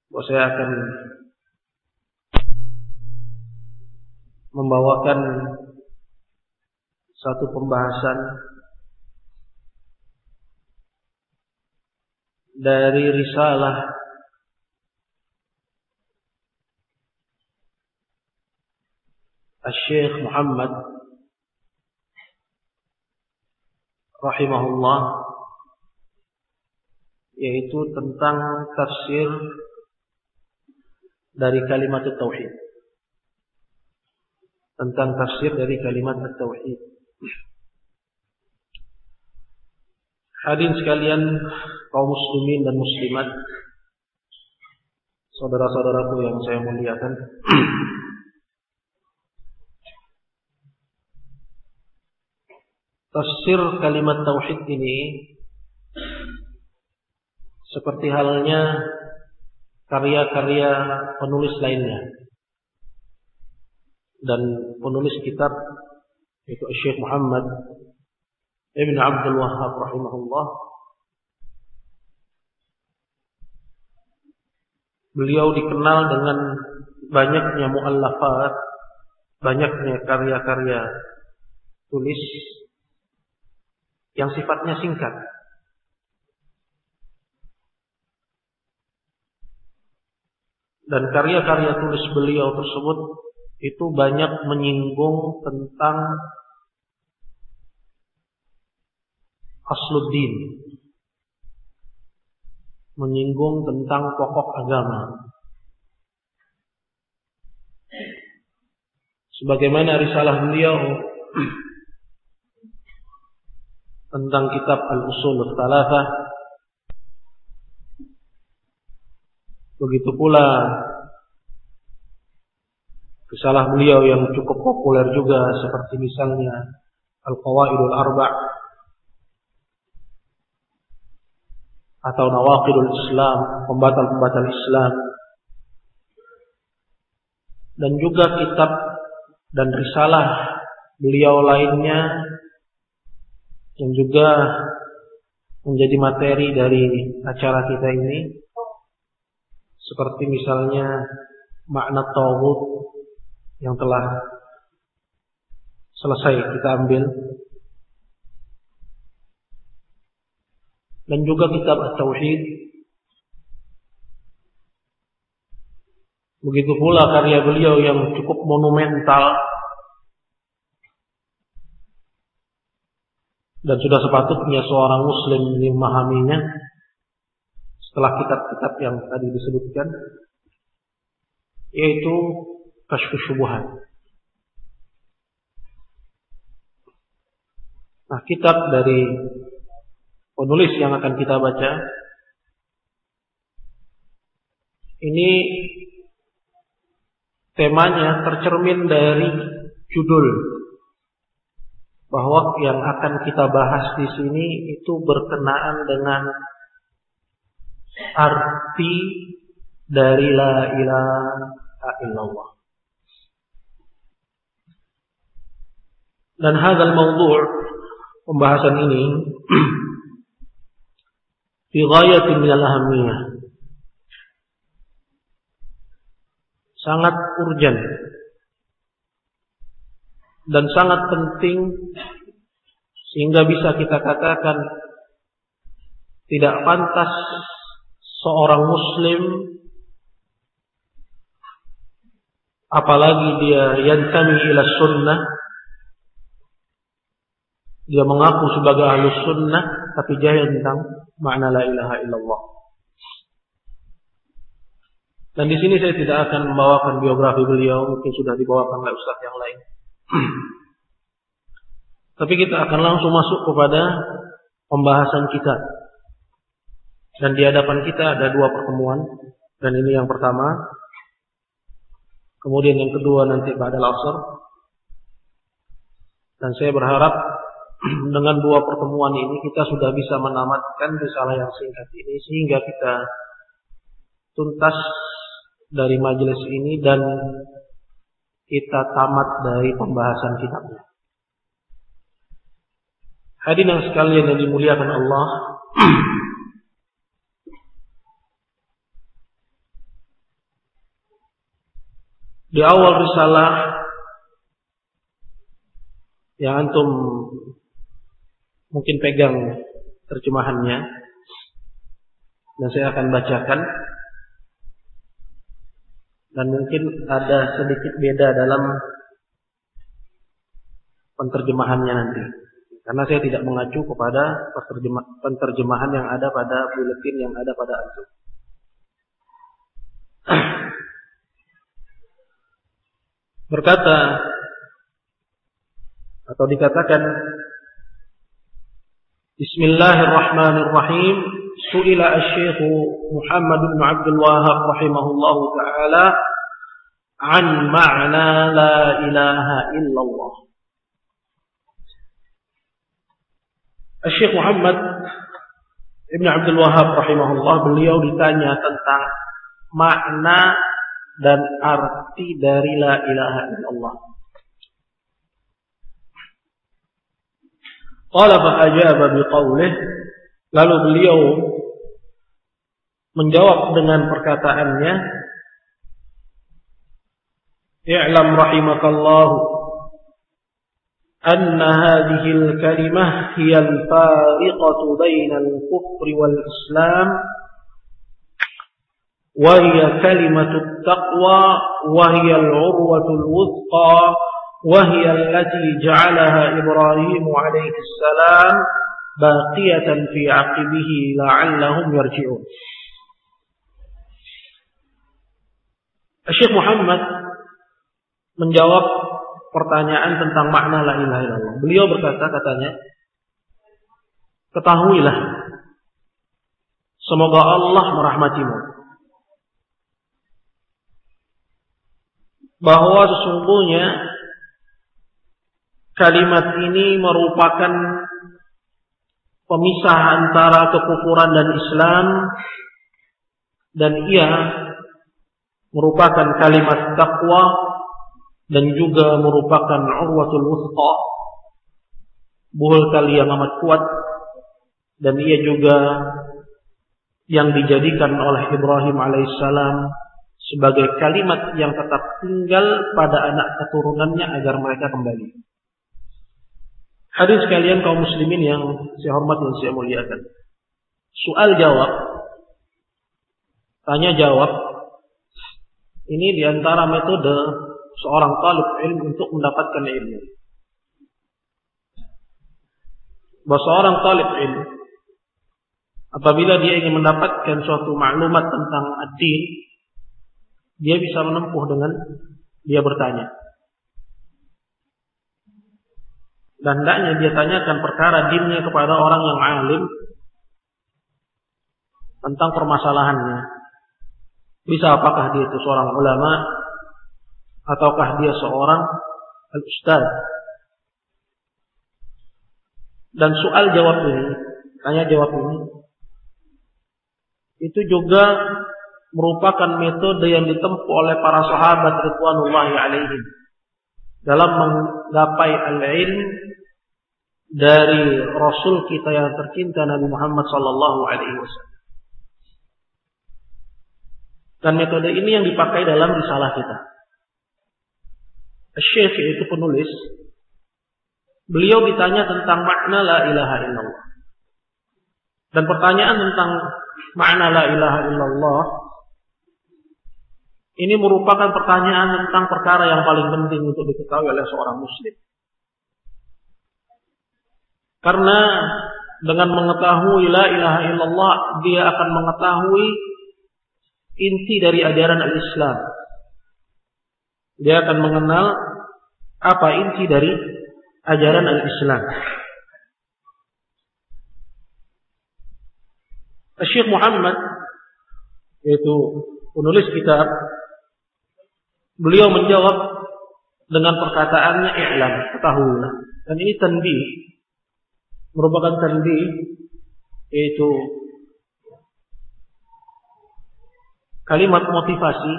bahwa saya akan membawakan satu pembahasan dari risalah Syekh Muhammad rahimahullah, yaitu tentang tafsir dari kalimat tauhid. Tentang tafsir dari kalimat tauhid. Hadirin sekalian, kaum muslimin dan muslimat, saudara-saudaraku yang saya muliakan. Tafsir kalimat tauhid ini seperti halnya karya-karya penulis lainnya. Dan penulis kitab yaitu Syekh Muhammad Ibn Abdul Wahhab rahimahullah, beliau dikenal dengan banyaknya muallafat, banyaknya karya-karya tulis yang sifatnya singkat. Dan karya-karya tulis beliau tersebut itu banyak menyinggung tentang asluddin, menyinggung tentang pokok agama. Sebagaimana risalah beliau tentang kitab Al-Usul Ats-Tsalatsah, begitu pula risalah beliau yang cukup populer juga seperti misalnya Al-Qawaidul Arba' atau Nawaqidul Islam, pembatal-pembatal Islam, dan juga kitab dan risalah beliau lainnya yang juga menjadi materi dari acara kita ini, seperti misalnya Makna Tauhid yang telah selesai kita ambil, dan juga kitab At-Tauhid. Begitu pula karya beliau yang cukup monumental dan sudah sepatutnya seorang muslim memahaminya setelah kitab-kitab yang tadi disebutkan, yaitu Kasyfus Syubuhat. Nah, kitab dari penulis yang akan kita baca ini temanya tercermin dari judul, bahwa yang akan kita bahas di sini itu berkenaan dengan arti dari la ilaha illallah. Dan hadzal mawdu', pembahasan ini fi ghayatin minal ahammiyah, sangat urgen dan sangat penting, sehingga bisa kita katakan tidak pantas seorang muslim, apalagi dia yantami ila sunnah, dia mengaku sebagai ahlus sunnah tapi jahil tentang makna la ilaha illallah. Dan di sini saya tidak akan membawakan biografi beliau, mungkin sudah dibawakan oleh ustaz yang lain. Tapi kita akan langsung masuk kepada pembahasan kita. Dan di hadapan kita ada dua pertemuan, dan ini yang pertama. Kemudian yang kedua nanti ba'dal asar. Dan saya berharap dengan dua pertemuan ini kita sudah bisa menamatkan risalah yang singkat ini, sehingga kita tuntas dari majelis ini dan kita tamat dari pembahasan kitabnya. Hadirin sekalian yang dimuliakan Allah, Di awal risalah yang antum mungkin pegang terjemahannya, dan saya akan bacakan, dan mungkin ada sedikit beda dalam penterjemahannya nanti, karena saya tidak mengacu kepada penterjemahan yang ada pada buletin yang ada pada antum. Berkata atau dikatakan, Bismillahirrahmanirrahim. Su'ila asy-Syaikh Muhammad bin Abdul Wahhab rahimahullahu taala an ma'na la ilaha illallah. Asy-Syaikh Muhammad bin Abdul Wahhab rahimahullah, beliau ditanya tentang makna dan arti dari la ilaha illallah. Qala fa ajaba biqaulih, lalu beliau menjawab dengan perkataannya, i'lam rahimakallah anna hadhihi al-kalimah hiya al-fariqatu baina al-kufri wal-islam wa hiya kalimatu at-taqwa wa hiya al-urwatu al-wuthqa وهي التي جعلها إبراهيم عليه السلام باقية في عقبه لعلهم يرجعون. Syekh Muhammad menjawab pertanyaan tentang makna la ilaha illallah. Beliau berkata, katanya, ketahuilah, semoga Allah merahmatimu, bahwa sesungguhnya kalimat ini merupakan pemisah antara kekufuran dan Islam, dan ia merupakan kalimat taqwa dan juga merupakan urwatul wuthqa, buhul tali yang amat kuat, dan ia juga yang dijadikan oleh Ibrahim alaihissalam sebagai kalimat yang tetap tinggal pada anak keturunannya agar mereka kembali. Hadirin sekalian kaum muslimin yang saya hormati dan saya muliakan. Soal jawab, tanya jawab, ini diantara metode seorang talib ilmu untuk mendapatkan ilmu. Bahwa seorang talib ilmu, apabila dia ingin mendapatkan suatu maklumat tentang ad-din, dia bisa menempuh dengan dia bertanya. Dan hendaknya dia tanyakan perkara dinnya kepada orang yang alim tentang permasalahannya. Bisa apakah dia itu seorang ulama ataukah dia seorang al-ustaz. Dan soal jawab ini, tanya jawab ini, itu juga merupakan metode yang ditempuh oleh para sahabat ridwanullahi alaihim dalam menggapai al-ilm dari Rasul kita yang tercinta Nabi Muhammad sallallahu alaihi wasallam. Dan metode ini yang dipakai dalam risalah kita. Syekh itu penulis, beliau ditanya tentang makna la ilaha illallah. Dan pertanyaan tentang makna la ilaha illallah ini merupakan pertanyaan tentang perkara yang paling penting untuk diketahui oleh seorang muslim. Karena dengan mengetahui la ilaha illallah, dia akan mengetahui inti dari ajaran al-Islam. Dia akan mengenal apa inti dari ajaran al-Islam. Syekh Muhammad, yaitu penulis kitab, beliau menjawab dengan perkataannya i'lam, ketahuilah. Dan ini tanbih, merupakan tanbih, yaitu kalimat motivasi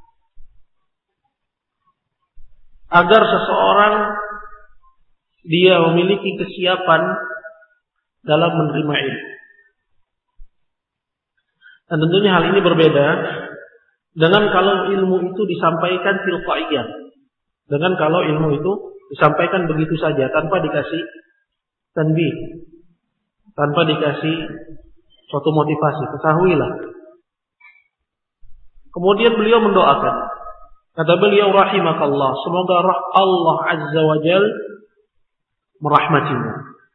agar seseorang dia memiliki kesiapan dalam menerima ilmu. Dan tentunya hal ini berbeda Dengan kalau ilmu itu disampaikan tilqaiyah. Dengan kalau ilmu itu disampaikan begitu saja tanpa dikasih tanbih, tanpa dikasih suatu motivasi. Ketahuilah. Kemudian beliau mendoakan. Kata beliau rahimakallah, semoga Allah Azza wa Jal merahmatimu.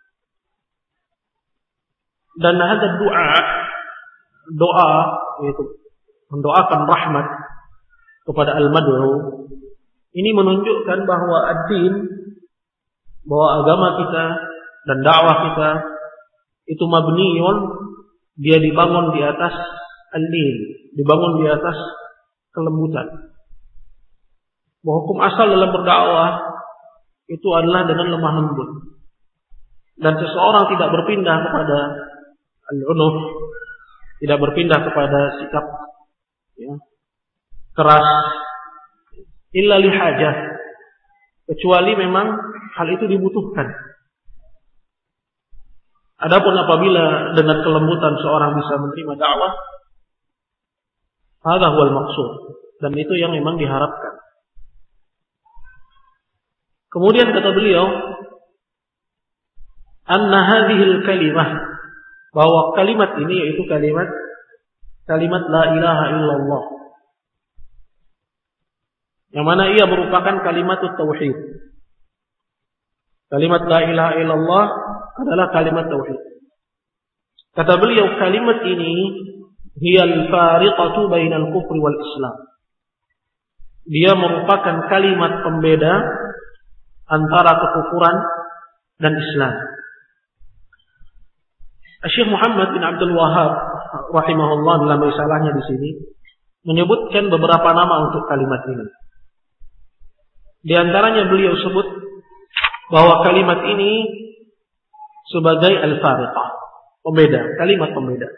Dan ada doa yaitu mendoakan rahmat kepada al-mad'u. Ini menunjukkan bahwa ad-din, bahwa agama kita dan dakwah kita itu mabniun, dia dibangun di atas al-lin, dibangun di atas kelembutan. Bahwa hukum asal dalam berdakwah itu adalah dengan lemah lembut. Dan seseorang tidak berpindah kepada al-unuf, tidak berpindah kepada sikap keras illa li hajah, kecuali memang hal itu dibutuhkan. Adapun apabila dengan kelembutan seorang bisa menerima dakwah, hadza huwal maqsud, dan itu yang memang diharapkan. Kemudian kata beliau, anna hadhil kalimah, bahwa kalimat ini yaitu kalimat la ilaha illallah, yang mana ia merupakan kalimat tauhid. Kalimat la ilaha illallah adalah kalimat tauhid. Kata beliau, kalimat ini hiyal fariqatu bainal kufri wal islam. Dia merupakan kalimat pembeda antara kekufuran dan Islam. Syekh Muhammad bin Abdul Wahhab rahimahullah dalam risalahnya di sini menyebutkan beberapa nama untuk kalimat ini. Di antaranya beliau sebut bahwa kalimat ini sebagai al-fariqah, pembeda, kalimat pembeda.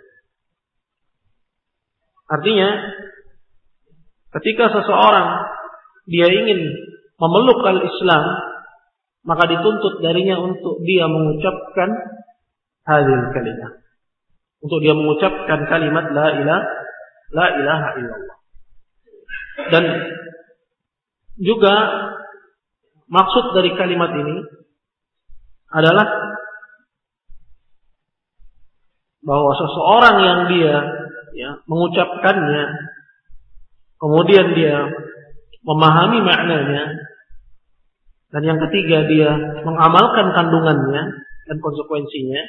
Artinya, ketika seseorang dia ingin memeluk al-Islam, maka dituntut darinya untuk dia mengucapkan hadhil kalimah, untuk dia mengucapkan kalimat la ilaha illallah. Dan juga maksud dari kalimat ini adalah bahwa seseorang yang dia mengucapkannya, kemudian dia memahami maknanya, dan yang ketiga dia mengamalkan kandungannya dan konsekuensinya,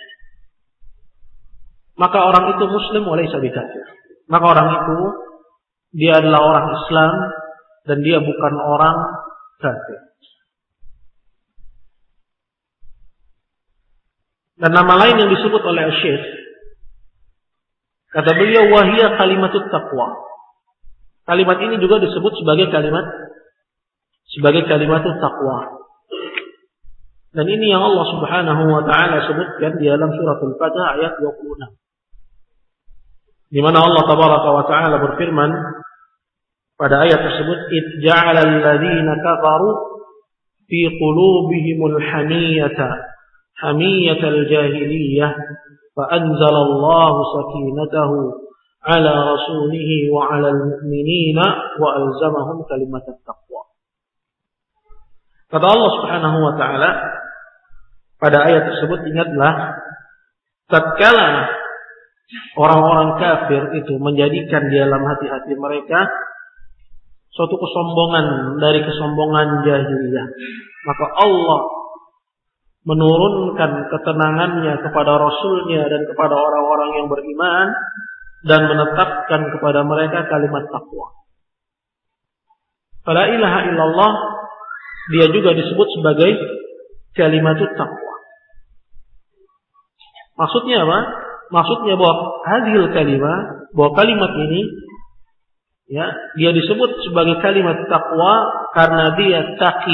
maka orang itu muslim walaysa bikafir. Maka orang itu dia adalah orang Islam dan dia bukan orang kafir. Dan nama lain yang disebut oleh Syekh, kata beliau, wahiyya kalimatut taqwa. Kalimat ini juga disebut sebagai kalimatut taqwa. Dan ini yang Allah Subhanahu wa taala sebutkan di dalam suratul Fatah ayat 26. Di mana Allah tabaraka wa taala berfirman pada ayat tersebut, "Idja'alal ladzina kafaru fi qulubihimul hamiyatal jahiliyah fa anzalallahu sakinatahu ala rasulihi wa 'alal mu'minina wa alzamahum kalimatat taqwa." Kata Allah Subhanahu wa taala pada ayat tersebut, ingatlah tatkala orang-orang kafir itu menjadikan di dalam hati-hati mereka suatu kesombongan dari kesombongan jahiliyah, maka Allah menurunkan ketenangannya kepada Rasulnya dan kepada orang-orang yang beriman dan menetapkan kepada mereka kalimat takwa. La ilaha illallah dia juga disebut sebagai kalimatut takwa. Maksudnya apa? Maksudnya bahwa hadhil kalimah, bahwa kalimat ini dia disebut sebagai kalimat takwa karena dia taqi.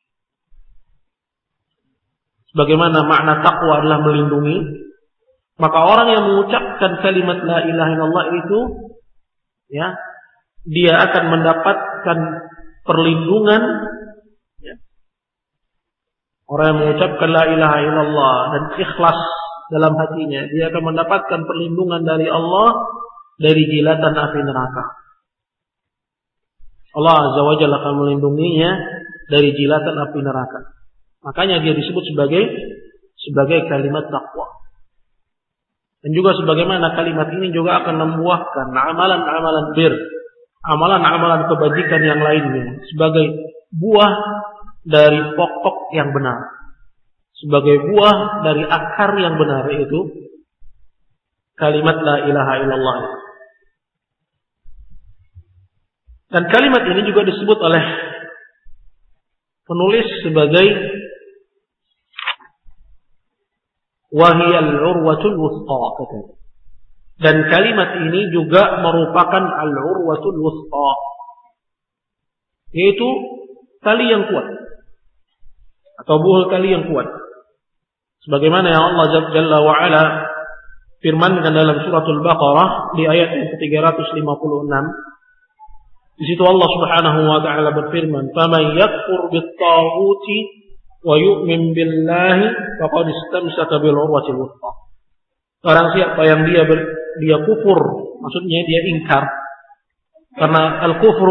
Sebagaimana makna takwa adalah melindungi, maka orang yang mengucapkan kalimat la ilaha illallah itu dia akan mendapatkan perlindungan. Orang yang mengucapkan la ilaha illallah dan ikhlas dalam hatinya, dia akan mendapatkan perlindungan dari Allah dari jilatan api neraka. Allah Azza wa Jalla akan melindunginya dari jilatan api neraka. Makanya dia disebut sebagai kalimat takwa. Dan juga sebagaimana kalimat ini juga akan membuahkan amalan-amalan bir, amalan-amalan kebajikan yang lainnya sebagai buah dari pokok yang benar, sebagai buah dari akar yang benar, yaitu kalimat la ilaha illallah. Dan kalimat ini juga disebut oleh penulis sebagai wahiyal urwatul wusqa. Dan kalimat ini juga merupakan al-urwatul wusqa, yaitu tali yang kuat atau buah tali yang kuat. Sebagaimana yang Allah Jalla wa Ala firmankan dalam suratul Baqarah di ayat yang ke-356. Di situ Allah Subhanahu wa taala berfirman, "Faman yakfur bit-taghuti wa yu'min billahi faqad istamsaka bil urwatil wuthqa." Barang siapa yang dia kufur, maksudnya dia ingkar. Karena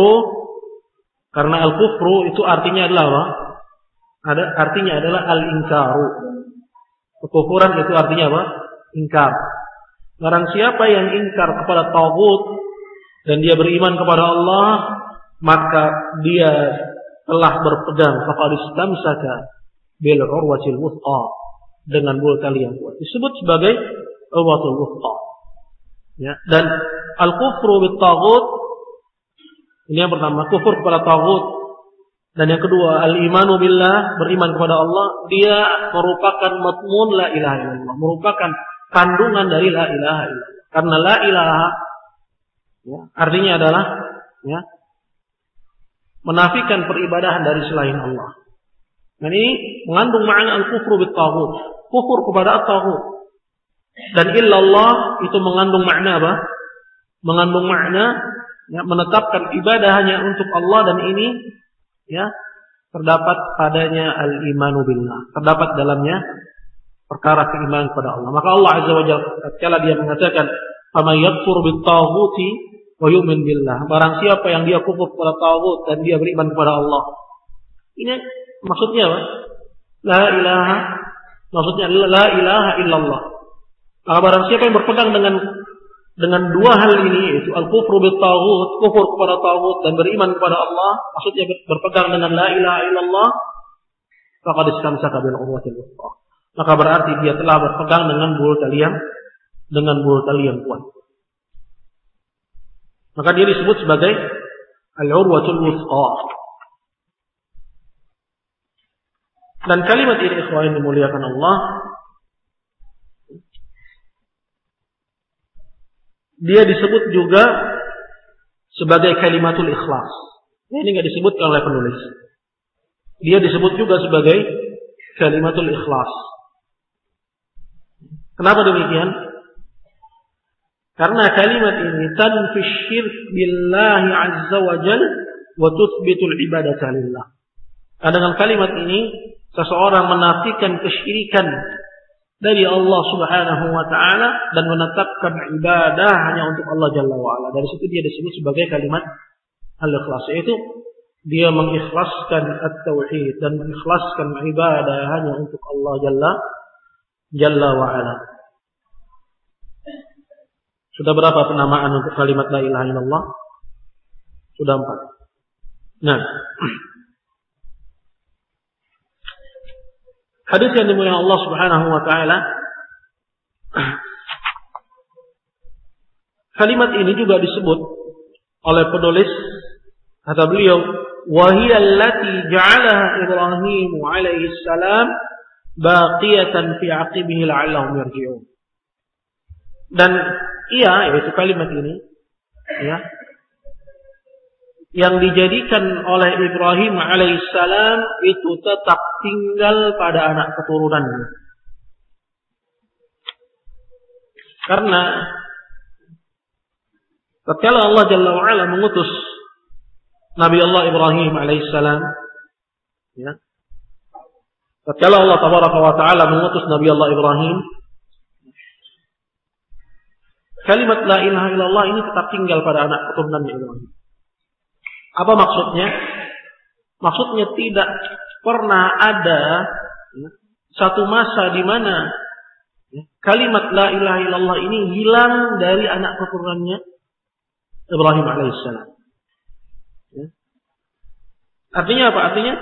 al-kufru itu artinya adalah apa? Artinya adalah al-ingkaru. Kekufuran itu artinya apa? Ingkar. Barang siapa yang ingkar kepada taghut dan dia beriman kepada Allah, maka dia telah berpegang faqad istamsaka bil urwatil wuthqa, dengan buah tali yang kuat. Disebut sebagai urwatul wuthqa. Ya, dan al-kufru bit taghut, ini yang pertama, kufur kepada taghut. Dan yang kedua, al-imanu billah, beriman kepada Allah, dia merupakan matmun la ilaha illallah, merupakan kandungan dari la ilaha illallah. Karena la ilaha, ya, artinya adalah, ya, menafikan peribadahan dari selain Allah. Dan ini mengandung makna al-kufru bit taghut, kufur kepada at-taghut. Dan illallah itu mengandung makna apa? Mengandung makna, ya, menetapkan ibadah hanya untuk Allah, dan ini, ya, terdapat padanya al-imanu billah, terdapat dalamnya perkara keimanan kepada Allah. Maka Allah Azza wa Jalla tatkala dia mengatakan, "Faman yakfur bit taghuti wa yu'min billah." Barang siapa yang dia kufur kepada taghut dan dia beriman kepada Allah. Ini maksudnya apa? La ilaha, maksudnya adalah la ilaha illallah. Maka barang siapa yang berpegang dengan dua hal ini, yaitu al-kufru bit taghut, kufur kepada taghut, dan beriman kepada Allah, maksudnya berpegang dengan la ilaha illallah, faqad istamsaka bil urwatil wuthqa. Maka berarti dia telah berpegang dengan buah tali yang kuat. Maka dia disebut sebagai al-urwatul wuthqa. Dan kalimat ini, ikhwan yang dimuliakan Allah, dia disebut juga sebagai kalimatul ikhlas. Ini enggak disebutkan oleh penulis. Dia disebut juga sebagai kalimatul ikhlas. Kenapa demikian? Karena kalimat ini tanfi syirk billahi azza wa jalla wa tuthbitul ibadata lillah. Dengan kalimat ini seseorang menafikan kesyirikan dari Allah Subhanahu wa taala dan menetapkan ibadah hanya untuk Allah Jalla wa ala. Dari situ dia disebut sebagai kalimat al-ikhlas, yaitu dia mengikhlaskan at-tauhid dan mengikhlaskan ibadah hanya untuk Allah Jalla wa ala. Sudah berapa penamaan untuk kalimat la ilaha illallah? Sudah 4. Nah, hadis yang dimuliakan Allah Subhanahu wa taala, kalimat ini juga disebut oleh penulis, kata beliau, wa hiya allati ja'alaha Ibrahim alaihi salam baqiyatan fi 'aqibihi la'allahum yarji'un. Dan ia, yaitu kalimat ini, ya, yang dijadikan oleh Ibrahim alaihissalam itu tetap tinggal pada anak keturunannya. Karena tatkala Allah Jalla wa Ala mengutus Nabi Allah Ibrahim alaihissalam, ya, tatkala Allah Tabaraka wa Taala mengutus Nabi Allah Ibrahim, kalimat la ilaha illallah ini tetap tinggal pada anak keturunannya Ibrahim. Apa maksudnya? Maksudnya tidak pernah ada satu masa di mana kalimat la ilaha illallah ini hilang dari anak keturunannya Ibrahim alaihissalam. Artinya apa? Artinya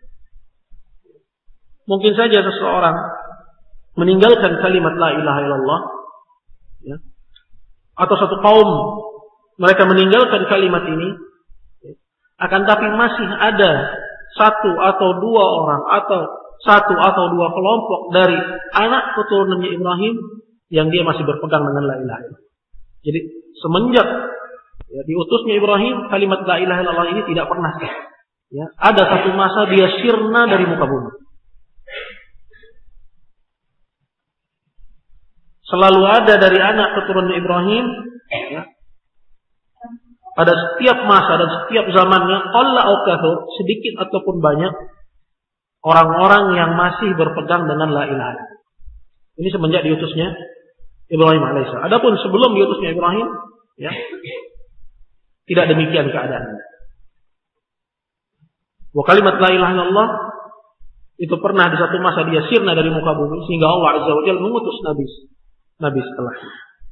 mungkin saja seseorang meninggalkan kalimat la ilaha illallah, atau satu kaum mereka meninggalkan kalimat ini, akan tapi masih ada satu atau dua orang atau satu atau dua kelompok dari anak keturunannya Ibrahim yang dia masih berpegang dengan la ilaha illallah. Jadi semenjak diutusnya Ibrahim, kalimat la ilaha illallah ini tidak pernah ada satu masa dia sirna dari muka bumi. Selalu ada dari anak keturunan Ibrahim pada setiap masa dan setiap zamannya, qalla au kathur, sedikit ataupun banyak, orang-orang yang masih berpegang dengan la ilaha illallah. Ini semenjak diutusnya Ibrahim alaihissalam. Adapun sebelum diutusnya Ibrahim, tidak demikian keadaannya. Wa kalimat la ilaha illallah itu pernah di satu masa dia sirna dari muka bumi sehingga Allah azza wa jalla mengutus nabi setelahnya.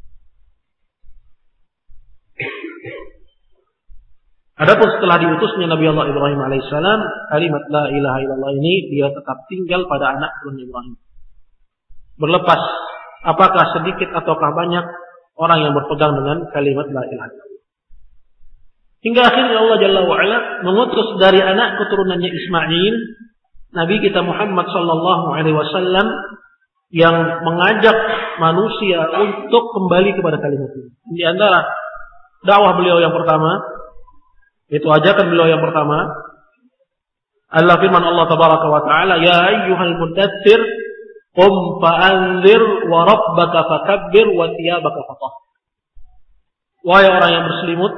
Adapun setelah diutusnya Nabi Allah Ibrahim alaihissalam, kalimat la ilaha illallah ini dia tetap tinggal pada anak keturunan Ibrahim. Berlepas apakah sedikit ataukah banyak orang yang berpegang dengan kalimat la ilaha illallah. Hingga akhirnya Allah Jalla wa'ala mengutus dari anak keturunannya Ismail, Nabi kita Muhammad sallallahu alaihi wasallam, yang mengajak manusia untuk kembali kepada kalimat ini. Di antara dakwah beliau yang pertama, itu ajakan beliau yang pertama, Allah firman Allah tabaraka wa taala, ya ayyuhal mudaththir qum fa'anzir wa rabbaka fakabbir wa thiyabaka fatahhir. Wahai orang yang berselimut,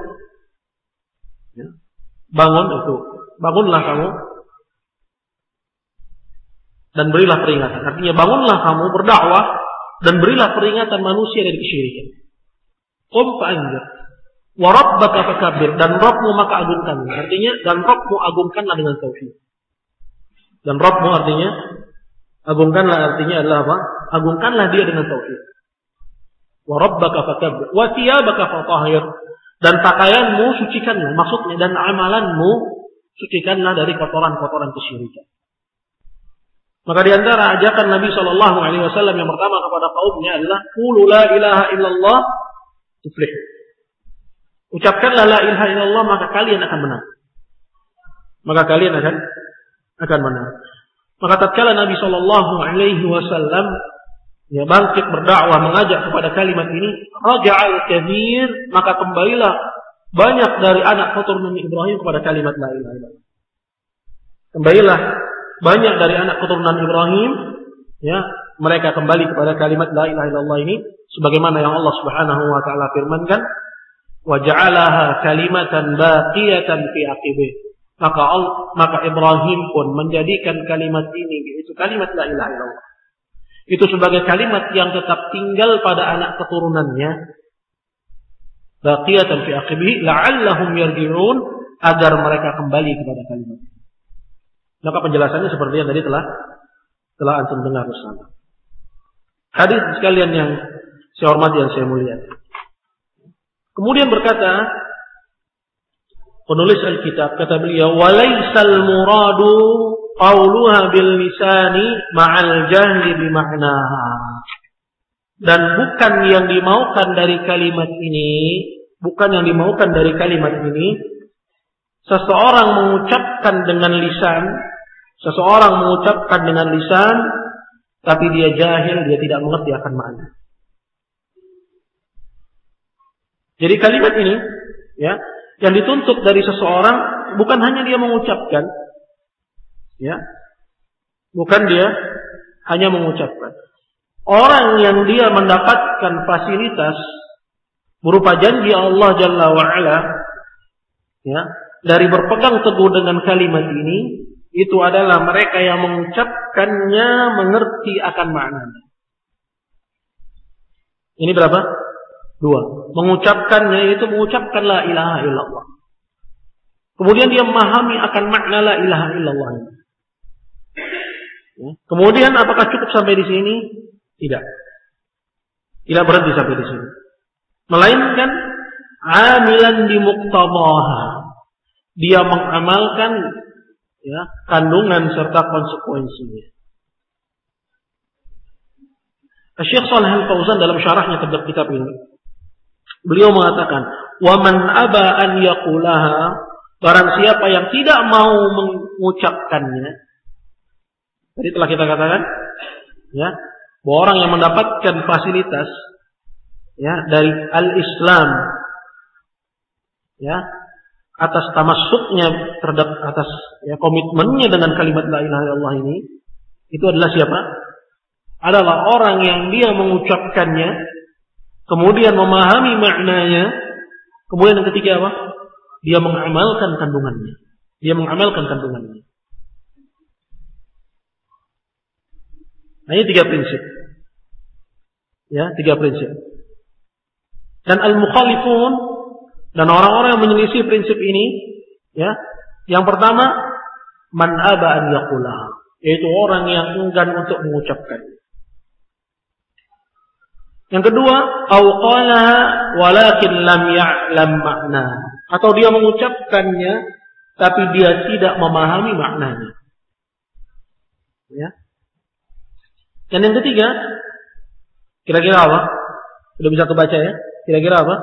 bangunlah kamu dan berilah peringatan. Artinya bangunlah kamu berdakwah dan berilah peringatan manusia dari kesyirikan. Qum fa'anzir wa rabbaka fakabbir, dan Rabbmu maka agungkan. Artinya dan Rabbmu agungkanlah dengan tauhid. Dan Rabbmu artinya agungkanlah, artinya adalah apa? Agungkanlah dia dengan tauhid. Wa rabbaka fakabbir wa thiyabaka fatahhir, dan pakaianmu sucikanlah, maksudnya dan amalanmu sucikanlah dari kotoran-kotoran kesyirikan. Maka di antara ajakan Nabi sallallahu alaihi wasallam yang pertama kepada kaumnya adalah qulu la ilaha illallah tuflih. Ucapkanlah la ilaha illallah maka kalian akan menang. Maka kalian akan menang. Maka tatkala Nabi sallallahu alaihi wasallam bangkit berdakwah mengajak kepada kalimat ini, raja'al katsir, maka kembalilah banyak dari anak keturunan Ibrahim kepada kalimat la ilaha illallah. Kembalilah banyak dari anak keturunan Ibrahim, mereka kembali kepada kalimat la ilaha illallah ini, sebagaimana yang Allah Subhanahu wa taala firmankan, wa ja'alaha kalimatan baqiyatan fi aqibih. Maka Ibrahim pun menjadikan kalimat ini, yaitu kalimat la ilaha illallah, itu sebagai kalimat yang tetap tinggal pada anak keturunannya, baqiyatan fi aqibih la'allahum yarji'un, agar mereka kembali kepada kalimat. Maka penjelasannya seperti yang tadi telah antum dengar bersama. Hadis sekalian yang saya hormati, yang saya muliakan. Kemudian berkata penulis Alkitab, kata beliau, walaysal muradu qauluha bil lisani ma'al jahli bi ma'naha. Dan bukan yang dimaukan dari kalimat ini, seseorang mengucapkan dengan lisan, tapi dia jahil, dia tidak mengerti akan makna. Jadi kalimat ini, yang dituntut dari seseorang bukan hanya dia mengucapkan, bukan dia hanya mengucapkan. Orang yang dia mendapatkan fasilitas berupa janji Allah Jalla wa'ala, dari berpegang teguh dengan kalimat ini, itu adalah mereka yang mengucapkannya mengerti akan maknanya. Ini berapa? 2. Mengucapkannya itu mengucapkan la ilaha illallah. Kemudian dia memahami akan makna la ilaha illallah. Kemudian apakah cukup sampai di sini? Tidak. Tidak berhenti sampai di sini. Melainkan amilan di muqtadaha. Dia mengamalkan kandungan serta konsekuensinya. Syekh Shalih Al-Fauzan dalam syarahnya terhadap kitab ini, beliau mengatakan, "Wa man aba an yaqulaha," barang siapa yang tidak mau mengucapkannya. Tadi telah kita katakan, bahwa orang yang mendapatkan fasilitas dari al-Islam, atas tamassuknya terhadap atas komitmennya dengan kalimat la ilaha illallah ini, itu adalah siapa? Adalah orang yang dia mengucapkannya, kemudian memahami maknanya, kemudian yang ketiga apa? Dia mengamalkan kandungannya. Nah, ini 3 prinsip. 3 prinsip. Dan al-mukhalifun dan orang-orang yang menyelisih prinsip ini, yang pertama, man aba an yaqulaha, yaitu orang yang enggan untuk mengucapkan. Yang kedua, au qalaha walakin lam ya'lam makna, atau dia mengucapkannya tapi dia tidak memahami maknanya. Dan yang ketiga, kira-kira apa? Sudah bisa kebaca ya? Kira-kira apa?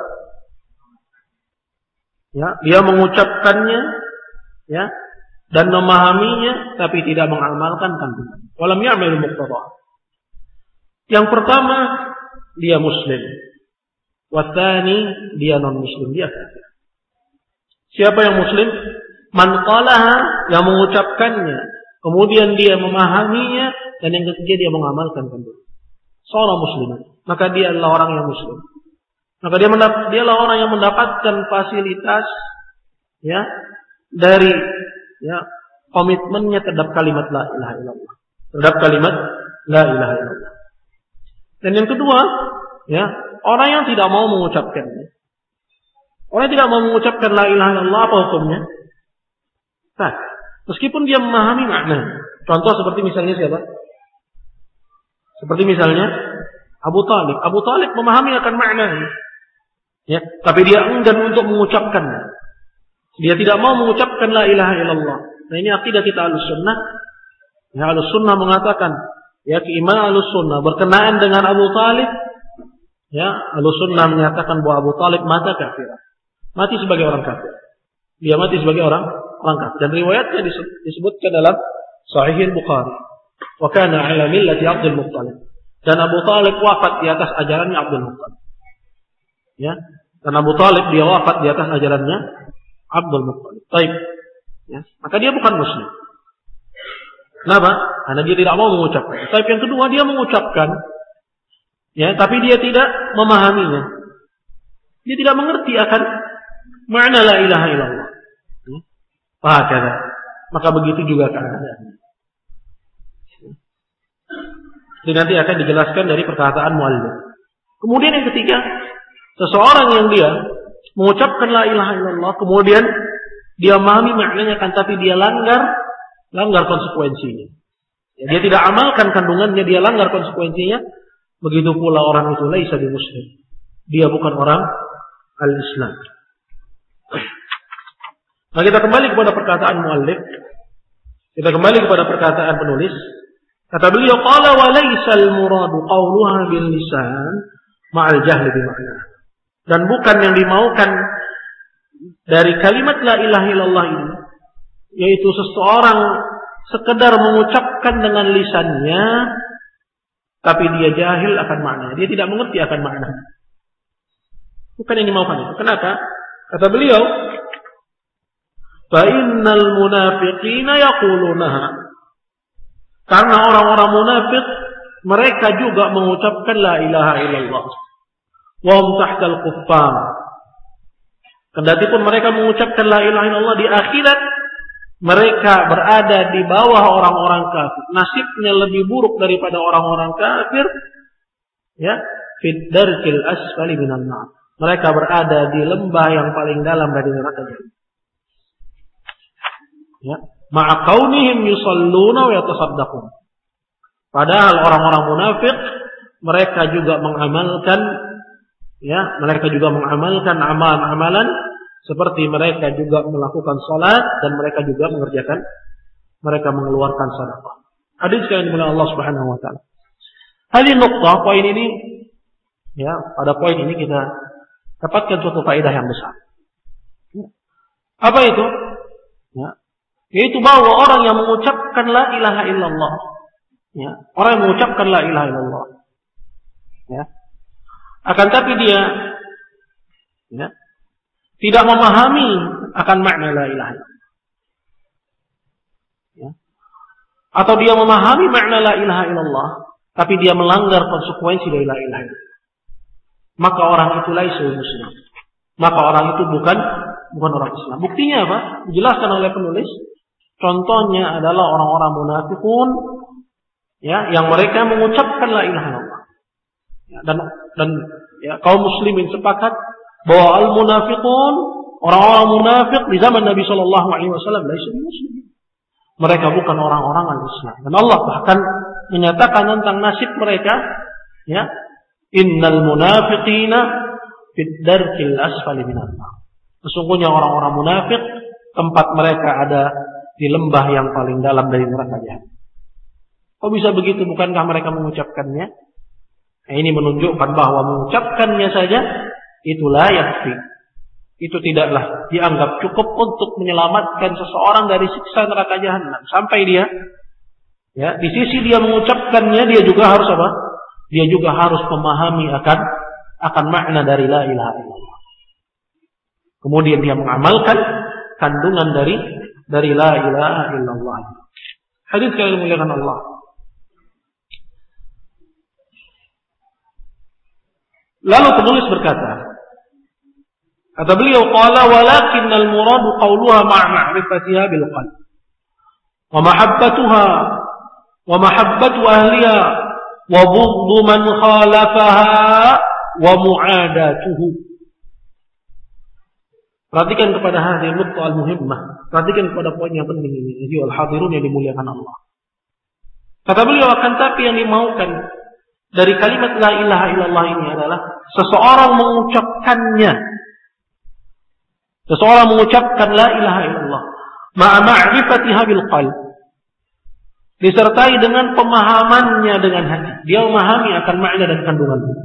Dia mengucapkannya, dan memahaminya, tapi tidak mengamalkan kandungan. Walam ya'mal muqtada. Yang pertama, dia muslim. Watsani, dia non muslim, dia kafir. Siapa yang muslim? Man qalaha, yang mengucapkannya, kemudian dia memahaminya, dan yang ketiga dia mengamalkan kandungan. Seorang muslim, maka dia adalah orang yang muslim. Maka dia adalah orang yang mendapatkan fasilitas dari komitmennya terhadap kalimat la ilaha illallah. Terhadap kalimat la ilaha illallah. Dan yang kedua, orang yang tidak mau mengucapkannya. Orang yang tidak mau mengucapkan la ilaha illallah, apa hukumnya? Meskipun dia memahami makna. Contoh seperti misalnya siapa? Seperti misalnya Abu Talib. Abu Talib memahami akan maknanya. Tapi dia enggan untuk mengucapkannya. Dia tidak mau mengucapkan la ilaha illallah. Nah, ini akidah kita Ahlussunnah. Ahlussunnah mengatakan, keimanan Ahlussunnah berkenaan dengan Abu Talib. Ahlussunnah menyatakan bahwa Abu Talib mati sebagai orang kafir. Dia mati sebagai orang kafir. Dan riwayatnya disebutkan dalam Sahih Bukhari. Wa kana ala millati Abdul Muttalib. Dan Abu Talib wafat di atas ajarannya Abdul Muttalib. Dan Abu Talib dia wafat di atas ajarannya Abdul Muttalib. Baik. Maka dia bukan muslim. Kenapa? Karena dia tidak mau mengucapkan. Tapi yang kedua, dia mengucapkan, tapi dia tidak memahaminya. Dia tidak mengerti akan makna la ilaha illallah. Maka begitu juga keadaannya. Ini nanti akan dijelaskan dari perkataan muallif. Kemudian yang ketiga, seseorang yang dia mengucapkan la ilaha illallah, kemudian dia memahami maknanya tapi dia langgar konsekuensinya. Dia tidak amalkan kandungannya, dia langgar konsekuensinya. Begitu pula orang itu laisa bi muslim. Dia bukan orang al-Islam. Nah, kita kembali kepada perkataan muallif. Kita kembali kepada perkataan penulis. Kata beliau, qala wa laysal muradu qawluha bil lisan ma'al jahli bi ma'na. Dan bukan yang dimaukan dari kalimat la ilaha illallah ini, yaitu seseorang sekedar mengucapkan dengan lisannya, tapi dia jahil akan makna. Dia tidak mengerti akan makna. Bukan yang dimaukan itu. Kenapa? Kata beliau, fa innal munafiqina yaqulunaha. Karena orang-orang munafik mereka juga mengucapkan la ilaha illallah. Wa hum tahtal kuffar. Kendati pun mereka mengucapkan la ilaha illallah, di akhirat mereka berada di bawah orang-orang kafir. Nasibnya lebih buruk daripada orang-orang kafir. Fid darkil asfali minan nar. Mereka berada di lembah yang paling dalam dari neraka jahanam. Ya, ma'a kaunihim yusalluna wa yatasaddaqun. Padahal orang-orang munafik mereka juga mengamalkan amalan-amalan seperti mereka juga melakukan salat dan mereka juga mengeluarkan sedekah. Hadis yang dimulai Allah Subhanahu wa taala. Hadis nuqtah, poin ini, ya, pada poin ini kita dapatkan suatu faedah yang besar. Apa itu? Ya, yaitu bahwa orang yang mengucapkan la ilaha illallah, ya, orang yang mengucapkan la ilaha illallah, ya, akan tapi dia, ya, tidak memahami akan makna la ilaha illallah, ya, atau dia memahami makna la ilaha illallah, tapi dia melanggar konsekuensi dari la ilaha illallah, maka orang itu laisa muslim, maka orang itu bukan orang Islam. Buktinya apa? Dijelaskan oleh penulis. Contohnya adalah orang-orang munafikun, ya, yang mereka mengucapkan la ilaha illallah. Ya, dan ya, kaum muslimin sepakat bahwa al-munafiqun, orang-orang munafik di zaman Nabi sallallahu alaihi wasallam laisa muslim. Mereka bukan orang-orang al-Islam. Dan Allah bahkan menyatakan tentang nasib mereka, ya, innal munafiqina fid darkil asfali minan nar. Sesungguhnya orang-orang munafik tempat mereka ada di lembah yang paling dalam dari neraka jahanam. Kok bisa begitu? Bukankah mereka mengucapkannya? Nah, ini menunjukkan bahwa mengucapkannya saja itulah yakfi. Itu tidaklah dianggap cukup untuk menyelamatkan seseorang dari siksa neraka jahanam. Sampai dia, ya, di sisi dia mengucapkannya, dia juga harus apa? Dia juga harus memahami akan makna dari la ilaha illallah. Kemudian dia mengamalkan kandungan dari la ilaha illallah. Hadis yang dimuliakan Allah. Lalu penulis berkata, kata beliau, qala walakinnal muradu qawluha ma'a ma'rifatiha bil qalb wa mahabbatuha wa mahabbatu ahliha wa bughdu man khalafaha wa mu'adatuhu. Perhatikan kepada hadis nukta al-muhimmah. Perhatikan kepada poin yang penting ini. Ayyuhal hadirun yang dimuliakan Allah. Kata beliau, akan tapi yang dimaukan dari kalimat la ilaha illallah ini adalah seseorang mengucapkannya. Seseorang mengucapkan la ilaha illallah ma'a ma'rifatiha bil qalb, disertai dengan pemahamannya dengan hati. Dia memahami akan makna dan kandungannya.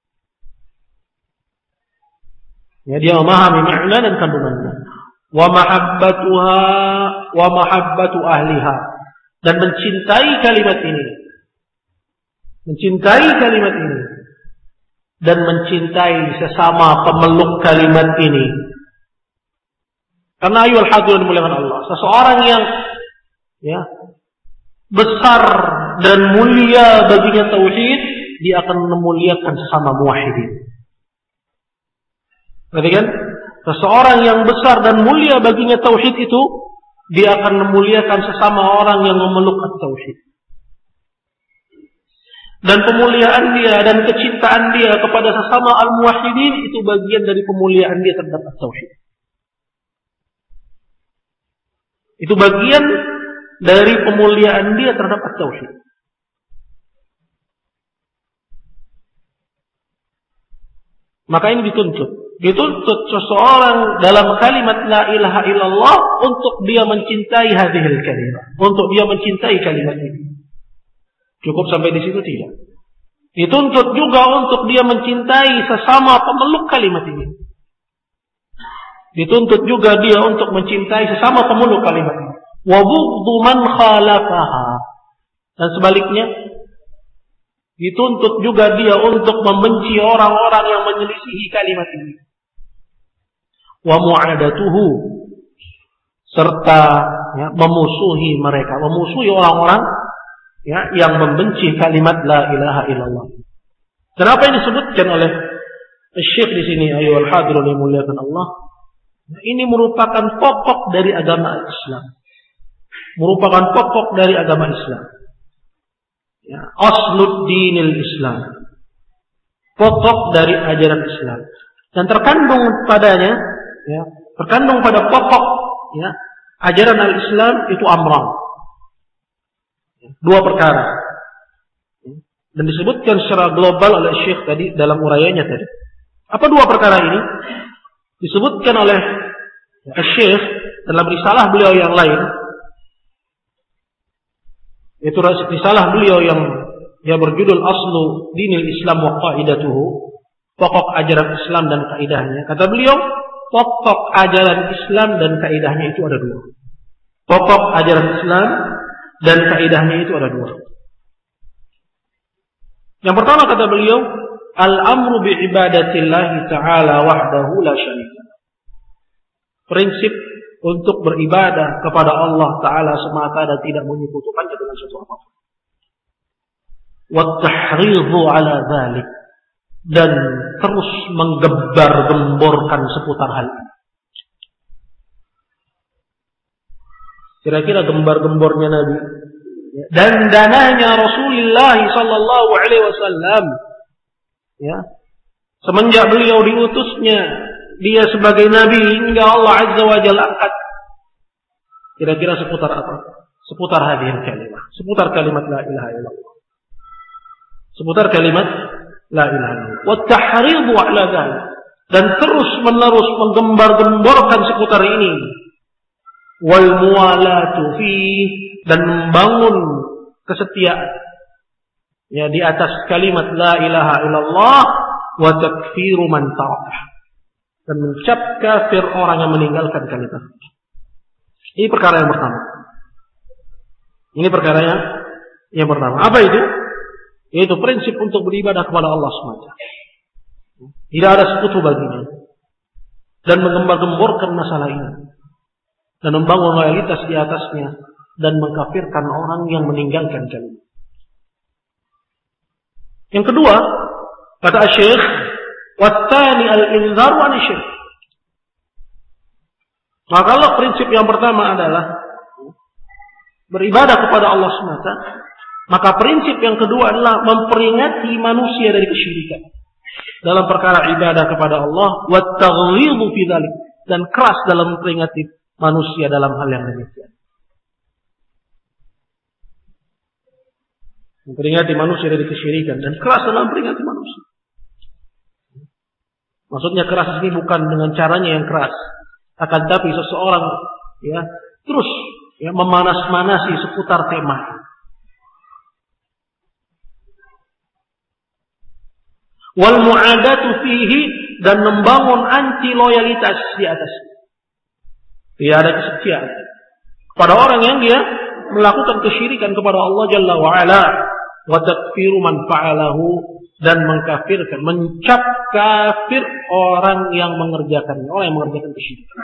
Ya, dia memahami makna dan kandungannya. Wa mahabbatuha wa mahabbatu ahliha, dan mencintai kalimat ini. Mencintai kalimat ini dan mencintai sesama pemeluk kalimat ini. Karena ayyuhal hadirin dimuliakan Allah, seseorang yang, ya, besar dan mulia baginya tauhid, dia akan memuliakan sesama muwahhidin. Berarti kan, seseorang yang besar dan mulia baginya tauhid itu, dia akan memuliakan sesama orang yang memeluk at-tauhid. Dan pemuliaan dia dan kecintaan dia kepada sesama al-muwahhidin itu bagian dari pemuliaan dia terhadap at-tauhid. Itu bagian dari pemuliaan dia terhadap at-tauhid. Maka ini dituntut seseorang dalam kalimat la ilaha illallah untuk dia mencintai hadhil kalimah, untuk dia mencintai kalimat ini. Cukup sampai di situ tidak. Dituntut juga untuk dia mencintai sesama pemeluk kalimat ini. Dituntut juga dia untuk mencintai sesama pemeluk kalimat ini. Wa bughdu man khalafaha. Dan sebaliknya, dituntut juga dia untuk membenci orang-orang yang menyelisihi kalimat ini. Wa mu'adatuhu, serta, ya, memusuhi mereka, memusuhi orang-orang, ya, yang membenci kalimat la ilaha illallah. Kenapa ini disebutkan oleh Syekh di sini, ayyuhal hadirun yang dimuliakan Allah? Ini merupakan pokok dari agama Islam. Merupakan pokok dari agama Islam. Ya, aslud dinil Islam. Pokok dari ajaran Islam. Dan terkandung padanya, ya, terkandung pada pokok, ya, ajaran al-Islam itu amran. Dua perkara. Dan disebutkan secara global oleh Syekh tadi dalam urayanya tadi. Apa dua perkara ini? Disebutkan oleh Syekh dalam risalah beliau yang lain. Itu risalah beliau yang berjudul Aslu Dinil Islam wa Qaidatuhu, pokok ajaran Islam dan kaidahnya. Kata beliau, pokok ajaran Islam dan kaidahnya itu ada dua. Pokok ajaran Islam dan kaidahnya itu ada dua. Yang pertama kata beliau, al-amru bi ibadatillahi ta'ala wahdahu la syarika. Prinsip untuk beribadah kepada Allah Ta'ala semata dan tidak menyekutukannya dengan sesuatu apapun. Wat-tahridhu ala dzalik, dan terus menggembar-gemborkan seputar hal ini. Kira-kira gembar-gembornya Nabi dan dananya Rasulullah sallallahu alaihi wasallam, ya, semenjak beliau diutusnya dia sebagai nabi hingga Allah azza wa jalla angkat, kira-kira seputar apa? Seputar hadhihi kalimat, seputar kalimat la ilaha illallah, seputar kalimat la ilaha illallah. Wa tahridhu ala dzalik, dan terus menerus menggembar-gemborkan seputar ini. Wal muwalatu fi, dan membangun kesetiaan ya di atas kalimat la ilaha illallah, wa takfiru man tarakah, dan mencap kafir orang yang meninggalkan kalimat. Ini perkara yang pertama. Ini perkara yang pertama. Apa itu? Yaitu prinsip untuk beribadah kepada Allah SWT. Tidak ada sekutu baginya. Dan menggembar-gemborkan masalah ini. Dan membangun loyalitas di atasnya. Dan mengkafirkan orang yang meninggalkan kalimat. Yang kedua, kata Syekh, wattani al-inzar wa nisyir. Maka kalau prinsip yang pertama adalah beribadah kepada Allah semata, maka prinsip yang kedua adalah memperingati manusia dari kesyirikan dalam perkara ibadah kepada Allah, wat-taghlidhu fi dzalik, dan keras dalam memperingati manusia dalam hal yang demikian. Memperingati manusia dari kesyirikan dan keras dalam memperingati manusia. Maksudnya keras ini bukan dengan caranya yang keras, akan tapi seseorang ya terus ya memanas-manasi seputar tema. Wal mu'adatu fihi, dan membangun anti loyalitas di atas. Tidak ada kesetiaan pada orang yang dia melakukan kesyirikan kepada Allah Jalla wa Ala, wa takfiru man fa'alahu, dan mengkafirkan, mencap kafir orang yang mengerjakannya, orang yang mengerjakan kesyirikan.